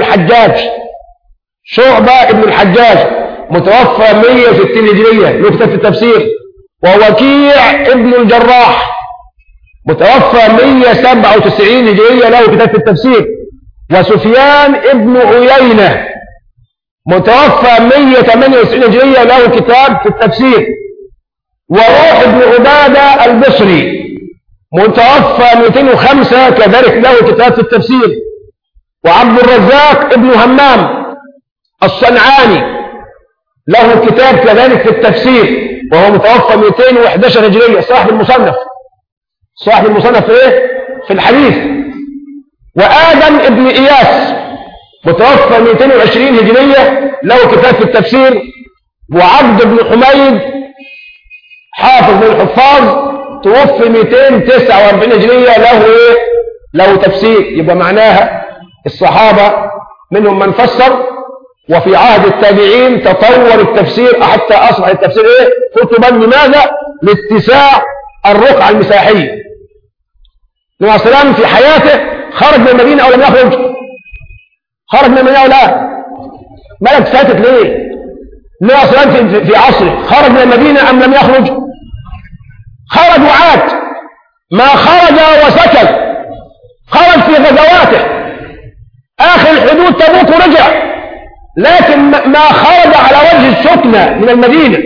ابن الحجاج متوفى 160 هجرية، له كتاب في التفسير. ووكيع ابن الجراح متوفى 197 هجرية، له كتاب في التفسير. وسفيان ابن عيينة متوفى 198 هجرية، له كتاب في التفسير. وروح بن عبادة البصري متوفى 205 كذلك، له كتاب في التفسير. وعبد الرزاق ابن همام الصنعاني له كتاب كذلك في التفسير، وهو متوفى 211 هجرية، صاحب المصنف في الحديث. وآدم ابن إياس متوفى 220 هجرية، له كتاب في التفسير. وعبد بن حميد حافظ من الحفاظ توفي 249 هجرية، له تفسير. يبقى معناها الصحابة منهم من فسر وفي عهد التابعين تطور التفسير حتى أصبح التفسير كتبا. لماذا؟ لاتساع الرقعة المساحية. النبي عليه السلام في حياته خرج من المدينة أو لم يخرج؟ خرج من المدينة أو لا؟ مالك ساكت ليه؟ النبي عليه السلام في عصره خرج من المدينة أم لم يخرج؟ خرج وعاد، ما خرج وسكت، خرج في غزواته، آخر الحدود تبوك ورجع، لكن ما خرج على وجه السكنة من المدينة.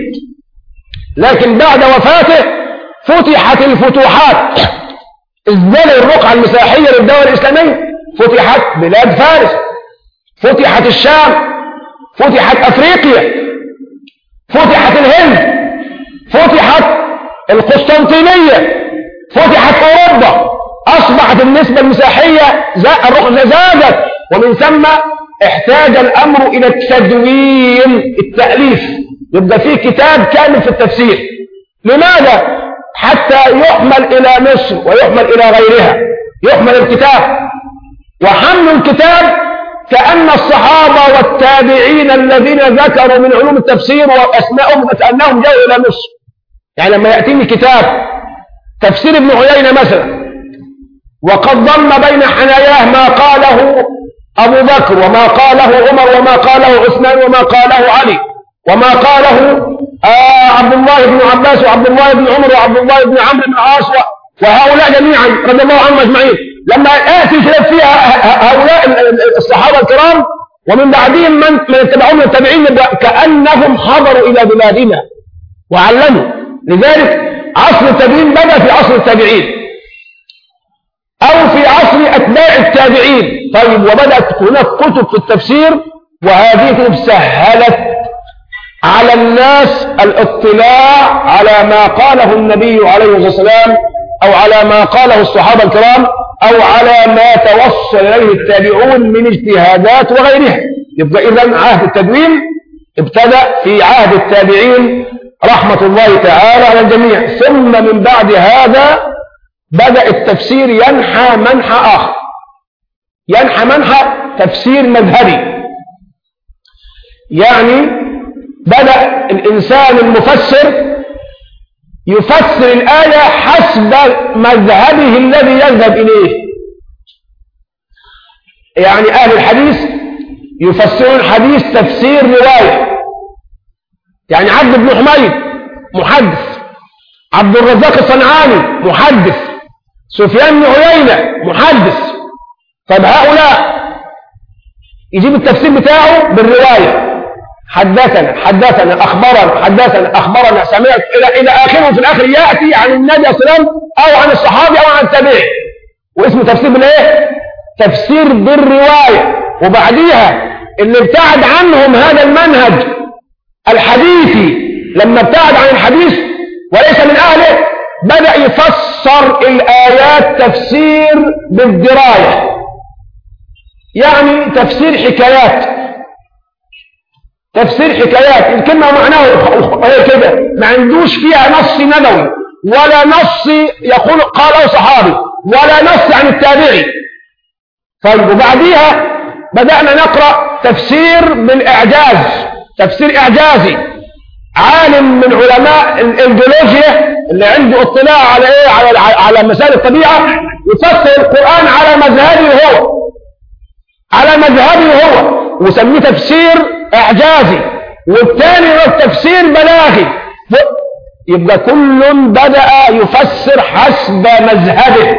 لكن بعد وفاته فتحت الفتوحات، ازداد الرقعة المساحية للدولة الإسلامية، فتحت بلاد فارس، فتحت الشام، فتحت أفريقيا، فتحت الهند، فتحت القسطنطينية، فتحت أوروبا، أصبحت النسبة المساحية زادت، ومن ثم احتاج الأمر إلى التدوين، التأليف، يبقى فيه كتاب كامل في التفسير. لماذا؟ حتى يحمل إلى مصر ويحمل إلى غيرها، يحمل الكتاب، وحمل الكتاب كأن الصحابة والتابعين الذين ذكروا من علوم التفسير وأسماءهم كأنهم جاءوا إلى مصر. يعني لما يأتيني كتاب تفسير ابن عيينة مثلا، وقد ضم بين حناياه ما قاله أبو بكر وما قاله عمر وما قاله عثمان وما قاله علي وما قاله عبد الله بن عباس وعبد الله بن عمر وعبد الله بن عمرو بن العاص وهؤلاء جميعا رضي الله عنهم أجمعين، لما يأتي الكتاب فيها هؤلاء الصحابة الكرام ومن بعدهم من اتبعهم من التابعين كأنهم حضروا إلى بلادنا وعلموا. لذلك عصر التابعين بدأ في عصر التابعين أو في عصر أتباع التابعين. طيب، وبدأت هناك كتب في التفسير، وهذه كتب سهلت على الناس الاطلاع على ما قاله النبي عليه الصلاة والسلام أو على ما قاله الصحابة الكرام أو على ما توصل إليه التابعون من اجتهادات وغيرها. يبقى إذن عهد التدوين ابتدأ في عهد التابعين رحمة الله تعالى على الجميع. ثم من بعد هذا بدأ التفسير ينحى منحى آخر، ينحى منحى تفسير مذهبي. يعني بدأ الإنسان المفسر يفسر الآية حسب مذهبه الذي يذهب إليه. يعني أهل الحديث يفسرون الحديث تفسير رواية، يعني عبد بن حميد محدث، عبد الرزاق الصنعاني محدث، سفيان بن عيينة محدث. طب هؤلاء يجيب التفسير بتاعه بالرواية، حدثنا أخبرنا سمعت إلى آخره، في الآخر يأتي عن النبي صلى الله عليه وسلم أو عن الصحابي أو عن التابعي، واسمه تفسير بالإيه؟ تفسير بالرواية. وبعديها اللي ابتعد عنهم هذا المنهج الحديثي، لما ابتعد عن الحديث وليس من أهله، بدأ يفسر الآيات تفسير بالدراية، يعني تفسير حكايات. تفسير حكايات الكلمة معناه كده، ما عندوش فيها نص نبوي ولا نص يقول قاله صحابي ولا نص عن التابعي. طيب، وبعديها بدأنا نقرأ تفسير بالإعجاز، تفسير إعجازي. عالم من علماء الجيولوجيا اللي عنده اطلاع على على مسائل الطبيعة يفسر القرآن على مذهبه هو وسميه تفسير إعجازي، والثاني هو تفسير بلاغي. يبقى كل بدأ يفسر حسب مذهبه.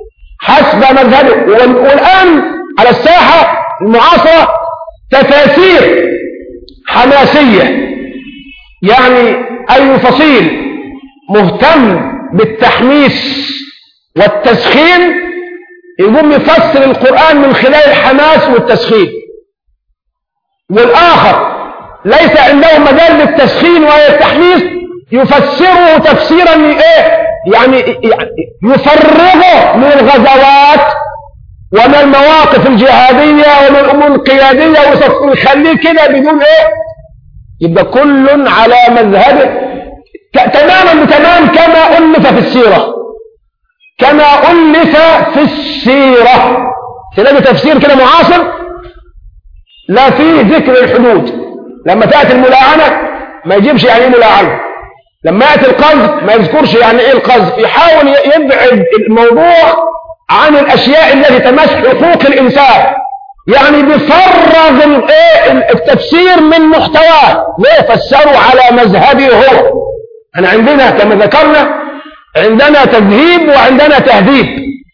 والآن على الساحة المعاصرة تفاسير حماسية، يعني أي فصيل مهتم بالتحميس والتسخين يقوم يفسر القرآن من خلال الحماس والتسخين، والآخر ليس عنده مجال للتسخين ولا التحميس يفسره تفسيرا يعني يفرغه من الغزوات ومن المواقف الجهادية ومن الأمور القيادية ويخليه كده بدون يبقى كل على مذهبه تماما بتمام كما ألف في السيرة. تلاقي تفسير كده معاصر لا فيه ذكر الحدود. لما تأتي الملاعنة ما يجيبش يعني ايه ملاعنة، لما يأتي القذف ما يذكرش يعني ايه القذف، يحاول يبعد الموضوع عن الأشياء التي تمس حقوق الإنسان، يعني بيفرغ التفسير من محتواه. ليه؟ فسروا على مذهبه هو. احنا عندنا كما ذكرنا عندنا تذهيب وعندنا تهذيب.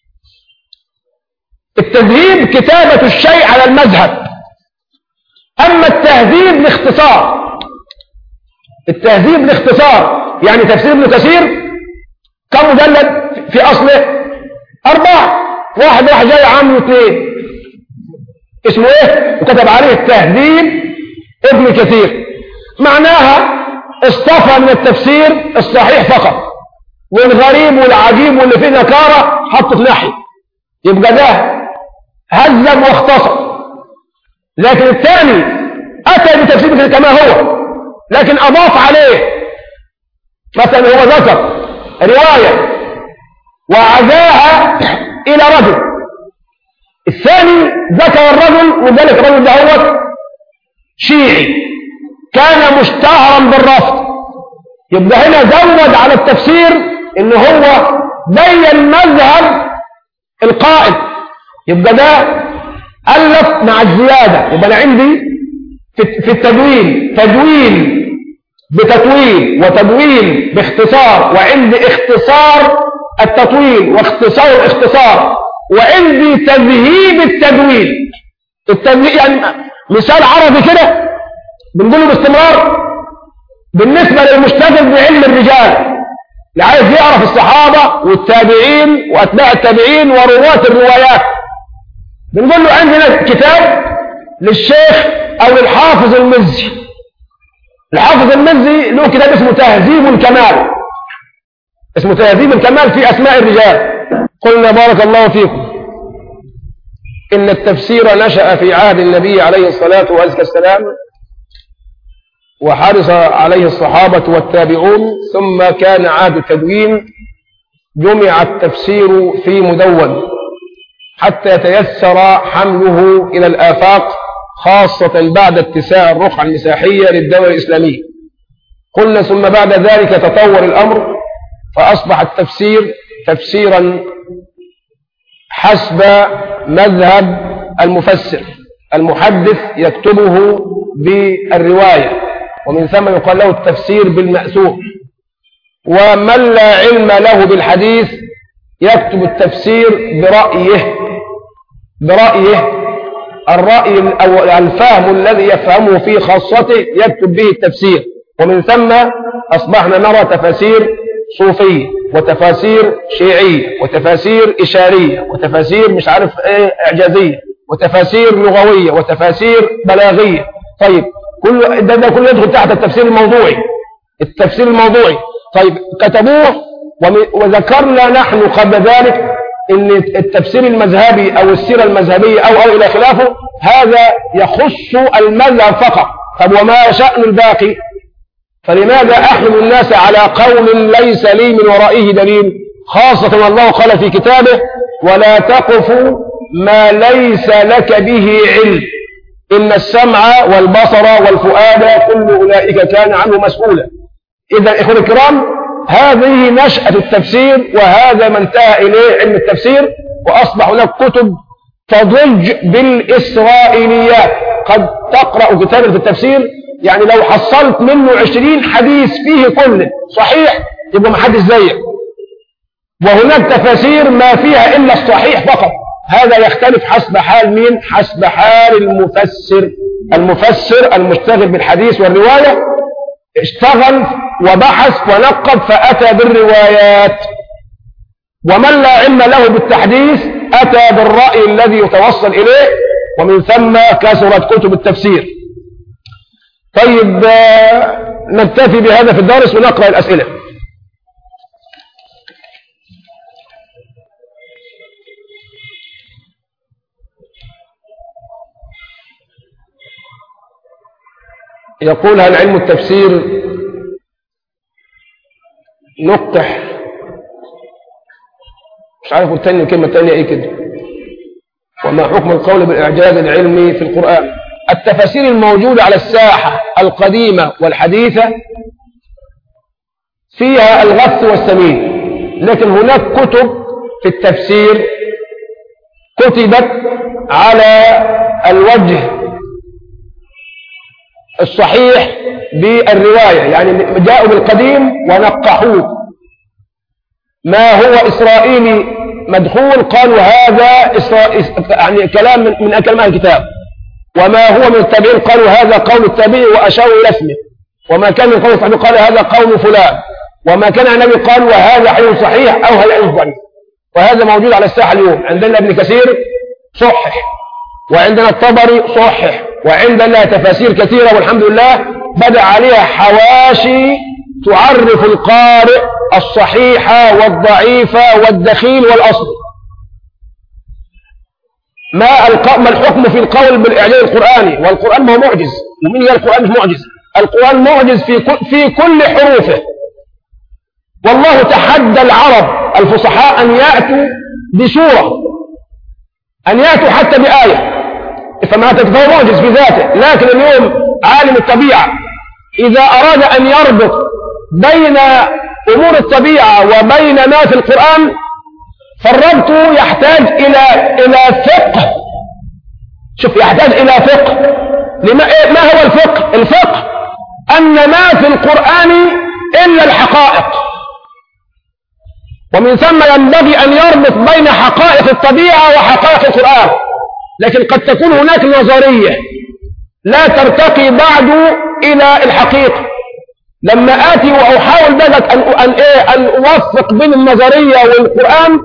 التذهيب كتابة الشيء على المذهب، أما التهذيب لاختصار. التهذيب لاختصار، يعني تفسير ابن كثير كم مجلد في أصله؟ 4، واحد جاي عامله 2، اسمه ايه؟ وكتب عليه التهذيب ابن كثير. معناها اصطفى من التفسير الصحيح فقط، والغريب والعجيب واللي فيه نكارة حطه في ناحية، يبقى ده هذب واختصر. لكن الثاني أتى بتفسير كما هو، لكن أضاف عليه، مثلا هو ذكر رواية وعزاها إلى رجل، الثاني ذكر الرجل وذلك الرجل ده هو شيعي كان مشتهرا بالرفض، يبقى هنا زود على التفسير إن هو بين مذهب القائل، يبقى ده ألف مع الزيادة. يبقى أنا عندي في التدوين تدوين بتطويل وتدوين باختصار، وعندي اختصار التطويل واختصار الاختصار، وعندي تذهيب التدوين. التذهيب يعني مثال عربي كده بنقوله باستمرار بالنسبة للمشتغل بعلم الرجال اللي عايز يعرف الصحابة والتابعين وأتباع التابعين ورواة الروايات، بنقول له عندنا كتاب للشيخ أو للحافظ المزي. الحافظ المزي له كتاب اسمه تهذيب الكمال، اسمه تهذيب الكمال في أسماء الرجال. قلنا بارك الله فيكم إن التفسير نشأ في عهد النبي عليه الصلاة والسلام، وحرص عليه الصحابة والتابعون، ثم كان عهد التدوين، جمع التفسير في مدون حتى تيسر حمله إلى الآفاق، خاصة بعد اتساع الرقعة المساحية للدولة الإسلامية. قلنا ثم بعد ذلك تطور الأمر، فأصبح التفسير تفسيرا حسب مذهب المفسر، المحدث يكتبه بالرواية، ومن ثم يقال له التفسير بالمأثور. ومن لا علم له بالحديث يكتب التفسير برأيه الرأي أو الفهم الذي يفهمه في خاصته يكتب به التفسير. ومن ثم أصبحنا نرى تفاسير صوفية وتفاسير شيعية وتفاسير إشارية وتفاسير مش عارف ايه إعجازية وتفاسير لغوية وتفاسير بلاغية. طيب كل ده كله يدخل تحت التفسير الموضوعي. التفسير الموضوعي طيب كتبوه، وذكرنا نحن قبل ذلك ان التفسير المذهبي او السيرة المذهبية او الى خلافه هذا يخص المذهب فقط. طب وما شأن الباقي؟ فلماذا أحمل الناس على قول ليس لي من ورائه دليل؟ خاصة والله قال في كتابه: ولا تقف ما ليس لك به علم إن السمع والبصر والفؤاد كل أولئك كان عنه مسؤولا. إذا إخوة الكرام، هذه نشأة التفسير، وهذا ما انتهى إليه علم التفسير، وأصبح هناك كتب تضج بالإسرائيليات. قد تقرأ كتابا في التفسير يعني لو حصلت منه 20 حديث فيه كله صحيح يبقى ما حدش زيك، وهناك تفاسير ما فيها إلا الصحيح فقط. هذا يختلف حسب حال مين؟ حسب حال المفسر المشتغل بالحديث والرواية، اشتغل وبحث ونقب فأتى بالروايات. ومن لا علم له بالتحديث أتى بالرأي الذي يتوصل إليه، ومن ثم كثرت كتب التفسير. طيب نكتفي بهذا في الدرس ونقرأ الأسئلة. يقول: هل علم التفسير نقح؟ مش عارف التاني الكلمة التانية ايه كده. وما حكم القول بالإعجاز العلمي في القرآن؟ التفاسير الموجودة على الساحة القديمة والحديثة فيها الغث والسمين، لكن هناك كتب في التفسير كتبت على الوجه الصحيح بالرواية، يعني جاءوا بالقديم ونقحوه. ما هو إسرائيلي مدخول قالوا هذا يعني كلام من كلام الكتاب، وما هو من التابعين قالوا هذا قول التابعي وأشاروا إلى اسمه، وما كان من قول الصحابي قال هذا قول فلان، وما كان عن النبي قال وهذا حديث صحيح أو هذا حديث ضعيف. وهذا موجود على الساحة اليوم. عندنا ابن كثير صحح، وعندنا الطبري صحح، وعندنا تفاسير كثيرة والحمد لله بدأ عليها حواشي تعرف القارئ الصحيح والضعيف والدخيل والأصل. ما الحكم في القول بالإعجاز القرآني؟ والقرآن ما هو معجز. ومين قال القرآن مش معجز؟ القرآن معجز في كل حروفه. والله تحدى العرب الفصحاء أن يأتوا بسورة، أن يأتوا حتى بآية، فما فهو معجز في ذاته. لكن اليوم عالم الطبيعة إذا أراد أن يربط بين أمور الطبيعة وبين ما في القرآن فالربط يحتاج إلى فقه. شوف، يحتاج إلى فقه. ما هو الفقه؟ الفقه أن ما في القرآن إلا الحقائق، ومن ثم ينبغي أن يربط بين حقائق الطبيعة وحقائق القرآن. لكن قد تكون هناك نظرية لا ترتقي بعد إلى الحقيقة. لما آتي وأحاول بدأت أن أوفق بين النظرية والقرآن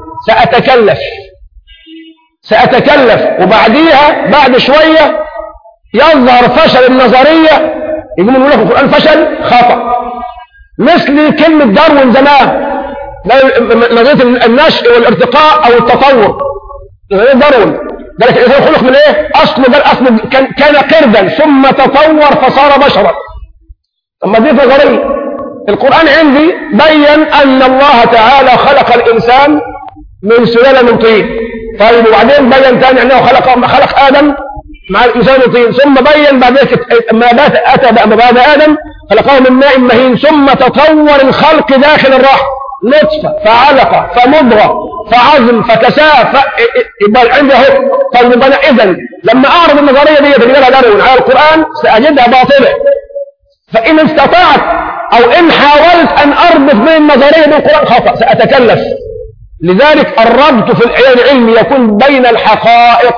سأتكلف، وبعديها بعد شوية يظهر فشل النظرية، يقولون لك القرآن فشل خطأ. مثل كلمة داروين زمان، نظرية النشء والارتقاء أو التطور. نظرية داروين قال لك الإنسان خلق من إيه؟ أصله كان قردا ثم تطور فصار بشرا. أما دي نظرية. القرآن عندي بين أن الله تعالى خلق الإنسان من سلالة من طين. طيب وبعدين بين ثاني أنه خلق آدم مع الإنسان من طين، ثم بين بعد ذلك أتى بعد آدم خلقه من ماء مهين، ثم تطور الخلق داخل الرحم، نطفة فعلقة فمضغة فعظم فكساء يبقى عندي اهو. طيب يبقى إذن لما أعرض النظرية دي تجدها داروين على القرآن سأجدها باطلة. فإن استطعت أو إن حاولت أن أربط بين النظرية بالقرآن خطأ، سأتكلف. لذلك الربط في العلم يكون بين الحقائق.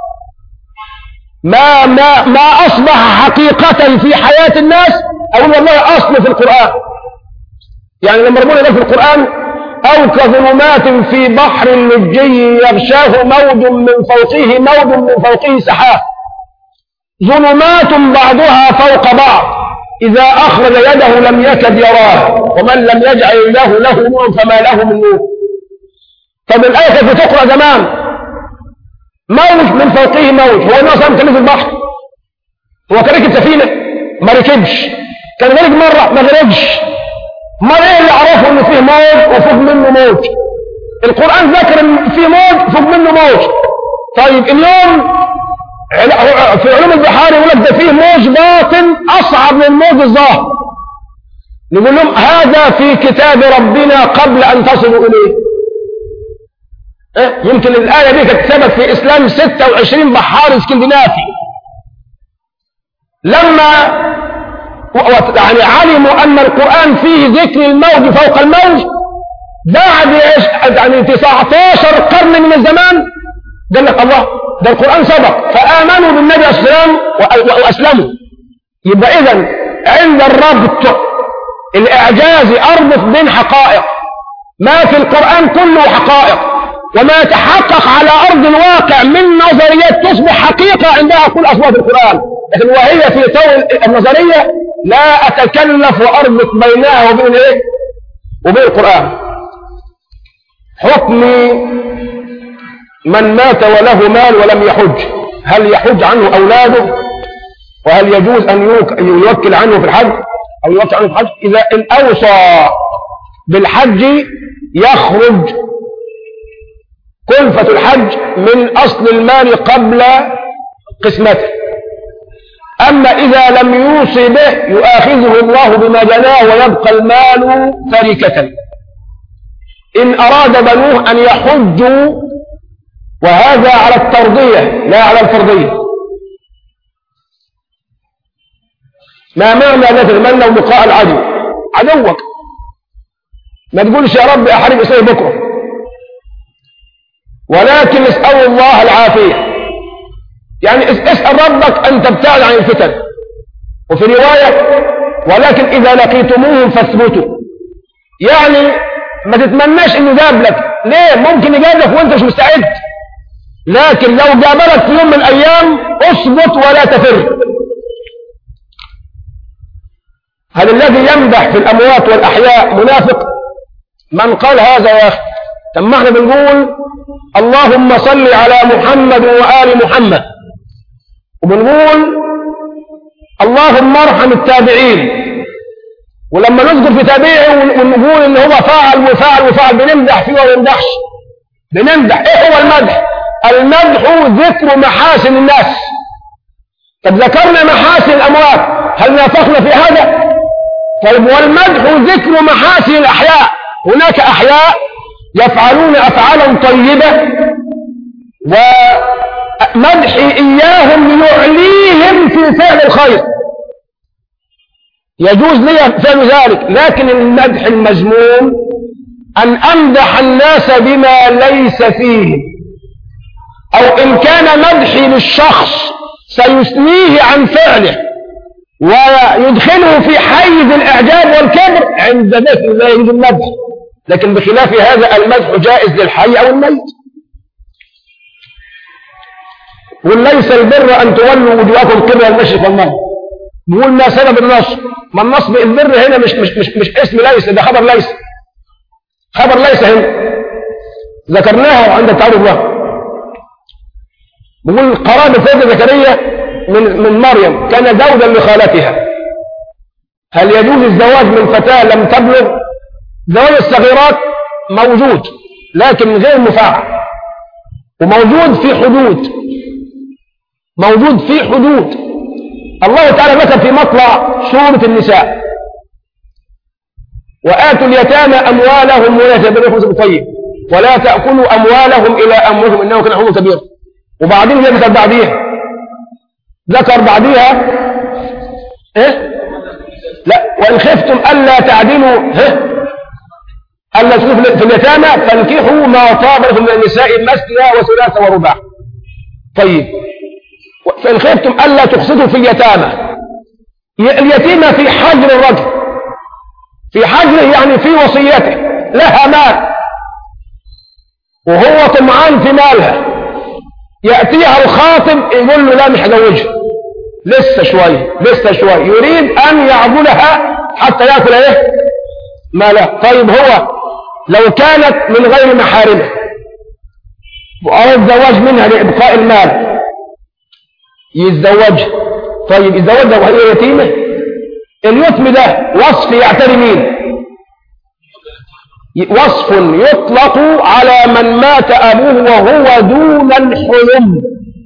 ما أصبح حقيقة في حياة الناس أقول والله أصل في القرآن. يعني لما ربنا قال في القرآن أو كظلمات في بحر لجي يغشاه موج من فوقه سحاب، ظلمات بعضها فوق بعض إذا أخرج يده لم يكد يراه ومن لم يجعل الله له نور فما له من نور. طب الآية كيف تقرأ زمان؟ موج من فوقه موج. هو الناس كان في البحر، هو كان ركب سفينة ما ركبش، كان غرق مرة ما غرقش. ما ايه اللي عرفه ان فيه موج وفوق منه موج؟ القرآن ذكر ان فيه موج فوق منه موج. طيب اليوم في علوم البحار يقول لك ده فيه موج باطن أصعب من الموج الظاهر. نقول لهم هذا في كتاب ربنا قبل أن تصلوا إليه. يمكن الآية دي كتبت في إسلام 26 بحار اسكندنافي. لما يعني علموا أن القرآن فيه ذكر الموج فوق الموج بعد يعني 19 قرن من الزمان، قال لك الله ده القرآن سبق، فآمنوا بالنبي عليه الصلاة والسلام وأسلموا. يبقى إذن عند الربط الإعجازي أربط بين حقائق. ما في القرآن كله حقائق، وما يتحقق على أرض الواقع من نظريات تصبح حقيقة عندها كل أصوات القرآن. لكن وهي في طول النظرية لا أتكلف وأربط بينها وبين إيه؟ وبين القرآن. حكم من مات وله مال ولم يحج، هل يحج عنه أولاده؟ وهل يجوز أن يوكل عنه في الحج أو يوكل عنه في الحج؟ إذا إن أوصى بالحج يخرج كلفة الحج من أصل المال قبل قسمته. أما إذا لم يوصي به يؤاخذه الله بما جناه ويبقى المال تركة. إن أراد بنوه أن يحجوا، وهذا على الترضية لا على الفرضية. ما معنى لا تتمنوا لقاء العدو؟ عدوك ما تقولش يا رب أحارب إسرائيل بكرة، ولكن اسألوا الله العافية. يعني اسأل ربك أن تبتعد عن الفتن. وفي رواية ولكن إذا لقيتموهم فاثبتوا، يعني ما تتمناش إنه جاب لك، ليه؟ ممكن يجاب لك وأنت مش مستعد، لكن لو جاب لك في يوم من الأيام اثبت ولا تفر. هل الذي يمدح في الأموات والأحياء منافق؟ من قال هذا يا أخي؟ طب ما احنا بنقول اللهم صل على محمد وآل محمد، وبنقول اللهم ارحم التابعين، ولما نذكر في تابعي ونقول ان هو فاعل وفاعل وفاعل بنمدح فيه ولا نمدحش؟ بنمدح. ايه هو المدح؟ المدح ذكر محاسن الناس. طب ذكرنا محاسن الأموات، هل نافقنا في هذا؟ طيب والمدح ذكر محاسن الأحياء. هناك أحياء يفعلون أفعالا طيبة، ومدحي إياهم يعليهم في فعل الخير، يجوز لي فعل ذلك. لكن المدح المذموم أن أمدح الناس بما ليس فيه، أو إن كان مدحي للشخص سيثنيه عن فعله ويدخله في حيز الإعجاب والكبر، عند ذلك لا يجوز المدح. لكن بخلاف هذا المدح جائز للحي أو الميت. وليس البر أن تولوا وجوهكم قبل المشرق والمغرب. نقول ما سبب النصب؟ ما النصب البر هنا مش اسم ليس، ده خبر ليس. خبر ليس هنا ذكرناها عند التعرض له. نقول قرابة سيدة زكريا من مريم كان زوجا لخالتها. هل يجوز الزواج من فتاة لم تبلغ؟ زواج الصغيرات موجود لكن غير مفاعل، وموجود في حدود، موجود في حدود. الله تعالى ذكر في مطلع سورة النساء وآتوا اليتامى أموالهم ولا تبذلوا خمسة طيب ولا تأكلوا أموالهم إلى أموالهم إنه كان حكم كبير. وبعدين ذكر بعديها، ذكر بعديها إيه؟ لا، وإن خفتم ألا تعدلوا ألا تسلفوا في اليتامى فانكحوا ما طاب لكم من النساء مثنى وثلاث ورباع. طيب فإن خفتم ألا تقسطوا في اليتامى، اليتيمة في حجر الرجل، في حجره يعني في وصيته، لها مال وهو طمعان في مالها، يأتيها الخاطب يقول له لا مش هزوجها، لسه شوي يريد أن يعضلها حتى يأكل ايه مالها. طيب هو لو كانت من غير محارمه وأراد زواج منها لإبقاء المال يتزوجها. طيب يتزوجها وهي يتيمة؟ اليتم ده وصف يعتري مين؟ وصف يطلق على من مات أبوه وهو دون الحلم،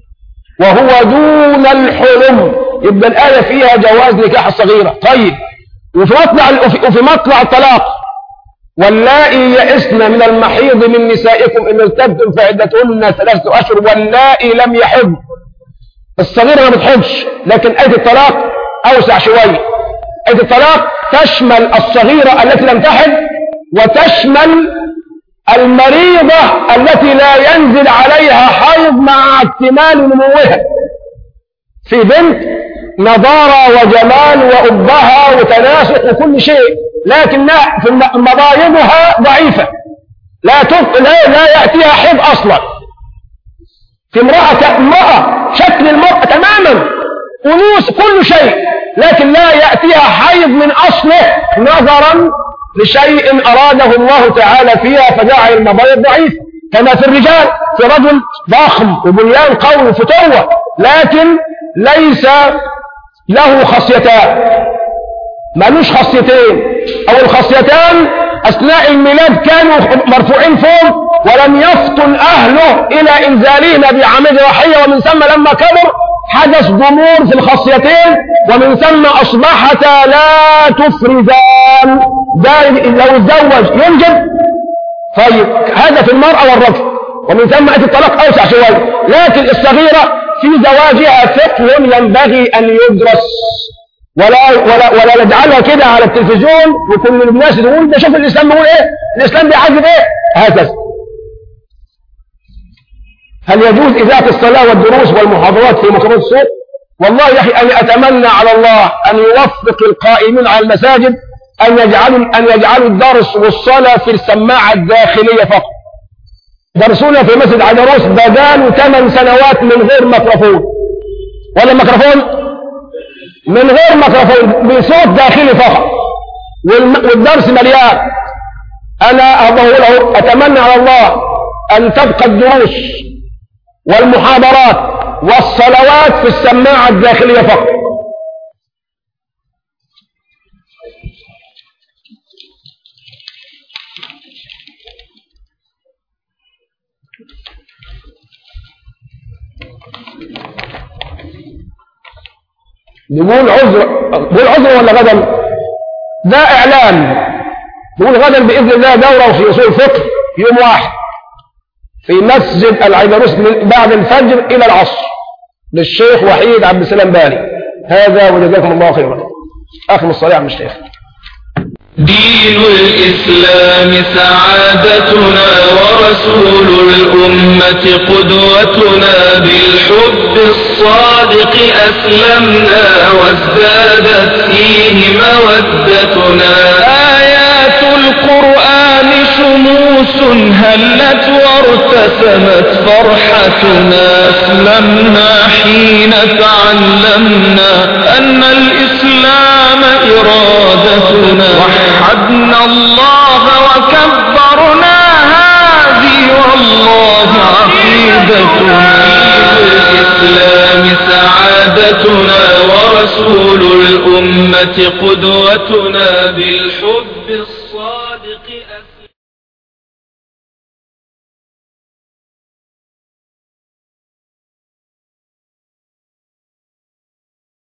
يبقى الآية فيها جواز نكاح الصغيرة. طيب وفي مطلع الطلاق واللائي يئسن من المحيض من نسائكم إن ارتبتم فعدتهن 3 أشهر واللائي لم يحضن. الصغيرة ما بتحضش، لكن آية الطلاق أوسع شوية. آية الطلاق تشمل الصغيرة التي لم تحض وتشمل المريضة التي لا ينزل عليها حيض مع اكتمال نموها. في بنت نضارة وجمال وأبها وتناسق وكل شيء، لكنها في مضايبها ضعيفة، لا يأتيها حيض أصلا. في امرأة شكل المرأة تماما، أنوث كل شيء، لكن لا يأتيها حيض من أصله نظرا لشيء أراده الله تعالى فيها فجعل المبايض ضعيف. كما في الرجال، في رجل ضخم وبنيان قوي وفتوة لكن ليس له خصيتان، مالوش خصيتين، أو الخصيتان أثناء الميلاد كانوا مرفوعين فوق ولم يفطن أهله إلى إنزالهما بعمد رحية، ومن ثم لما كبر حدث ضمور في الخصيتين، ومن ثم أصبحتا لا تفرزان. ده لو اتزوج ينجب، طيب هذا في المرأة والرجل، ومن ثم أتي الطلاق أوسع شوية. لكن الصغيرة في زواجها فقه ينبغي أن يدرس، ولا نجعلها كده على التلفزيون وكل الناس يقول ده شوف الإسلام بيقول إيه، الإسلام بيعذب إيه، هكذا. هل يجوز إذاعة الصلاة والدروس والمحاضرات في ميكروفون الصوت؟ والله يا أخي أنا أتمنى على الله أن يوفق القائمين على المساجد أن يجعلوا الدرس والصلاة في السماعة الداخلية فقط. درسونا في مسجد عدروس بداله 8 سنوات من غير ميكروفون، ولا ميكروفون، من غير ميكروفون، بصوت داخلي فقط، والدرس مليان. أنا أقول أتمنى على الله أن تبقى الدروس والمحاضرات والصلوات في السماعة الداخلية فقط. نقول عذر ولا غدا؟ ده إعلان. نقول غدا بإذن الله دورة في أصول الفقه يوم 1 في مسجد العيدروس بعد الفجر إلى العصر للشيخ وحيد عبد السلام بالي. هذا وجزاكم الله خيرا. أختم الصلاة على الشيخ. دين الإسلام سعادتنا ورسول الأمة قدوتنا، بالحب الصادق أسلمنا وازدادت فيه مودتنا. آيات القرآن شموس هلت وارتسمت فرحتنا، أسلمنا حين تعلمنا أن الإسلام إرادتنا، وحدنا الله وكبرنا هذه والله عقيدتنا. الإسلام سعادتنا ورسول الأمة قدوتنا، بالحب الصادق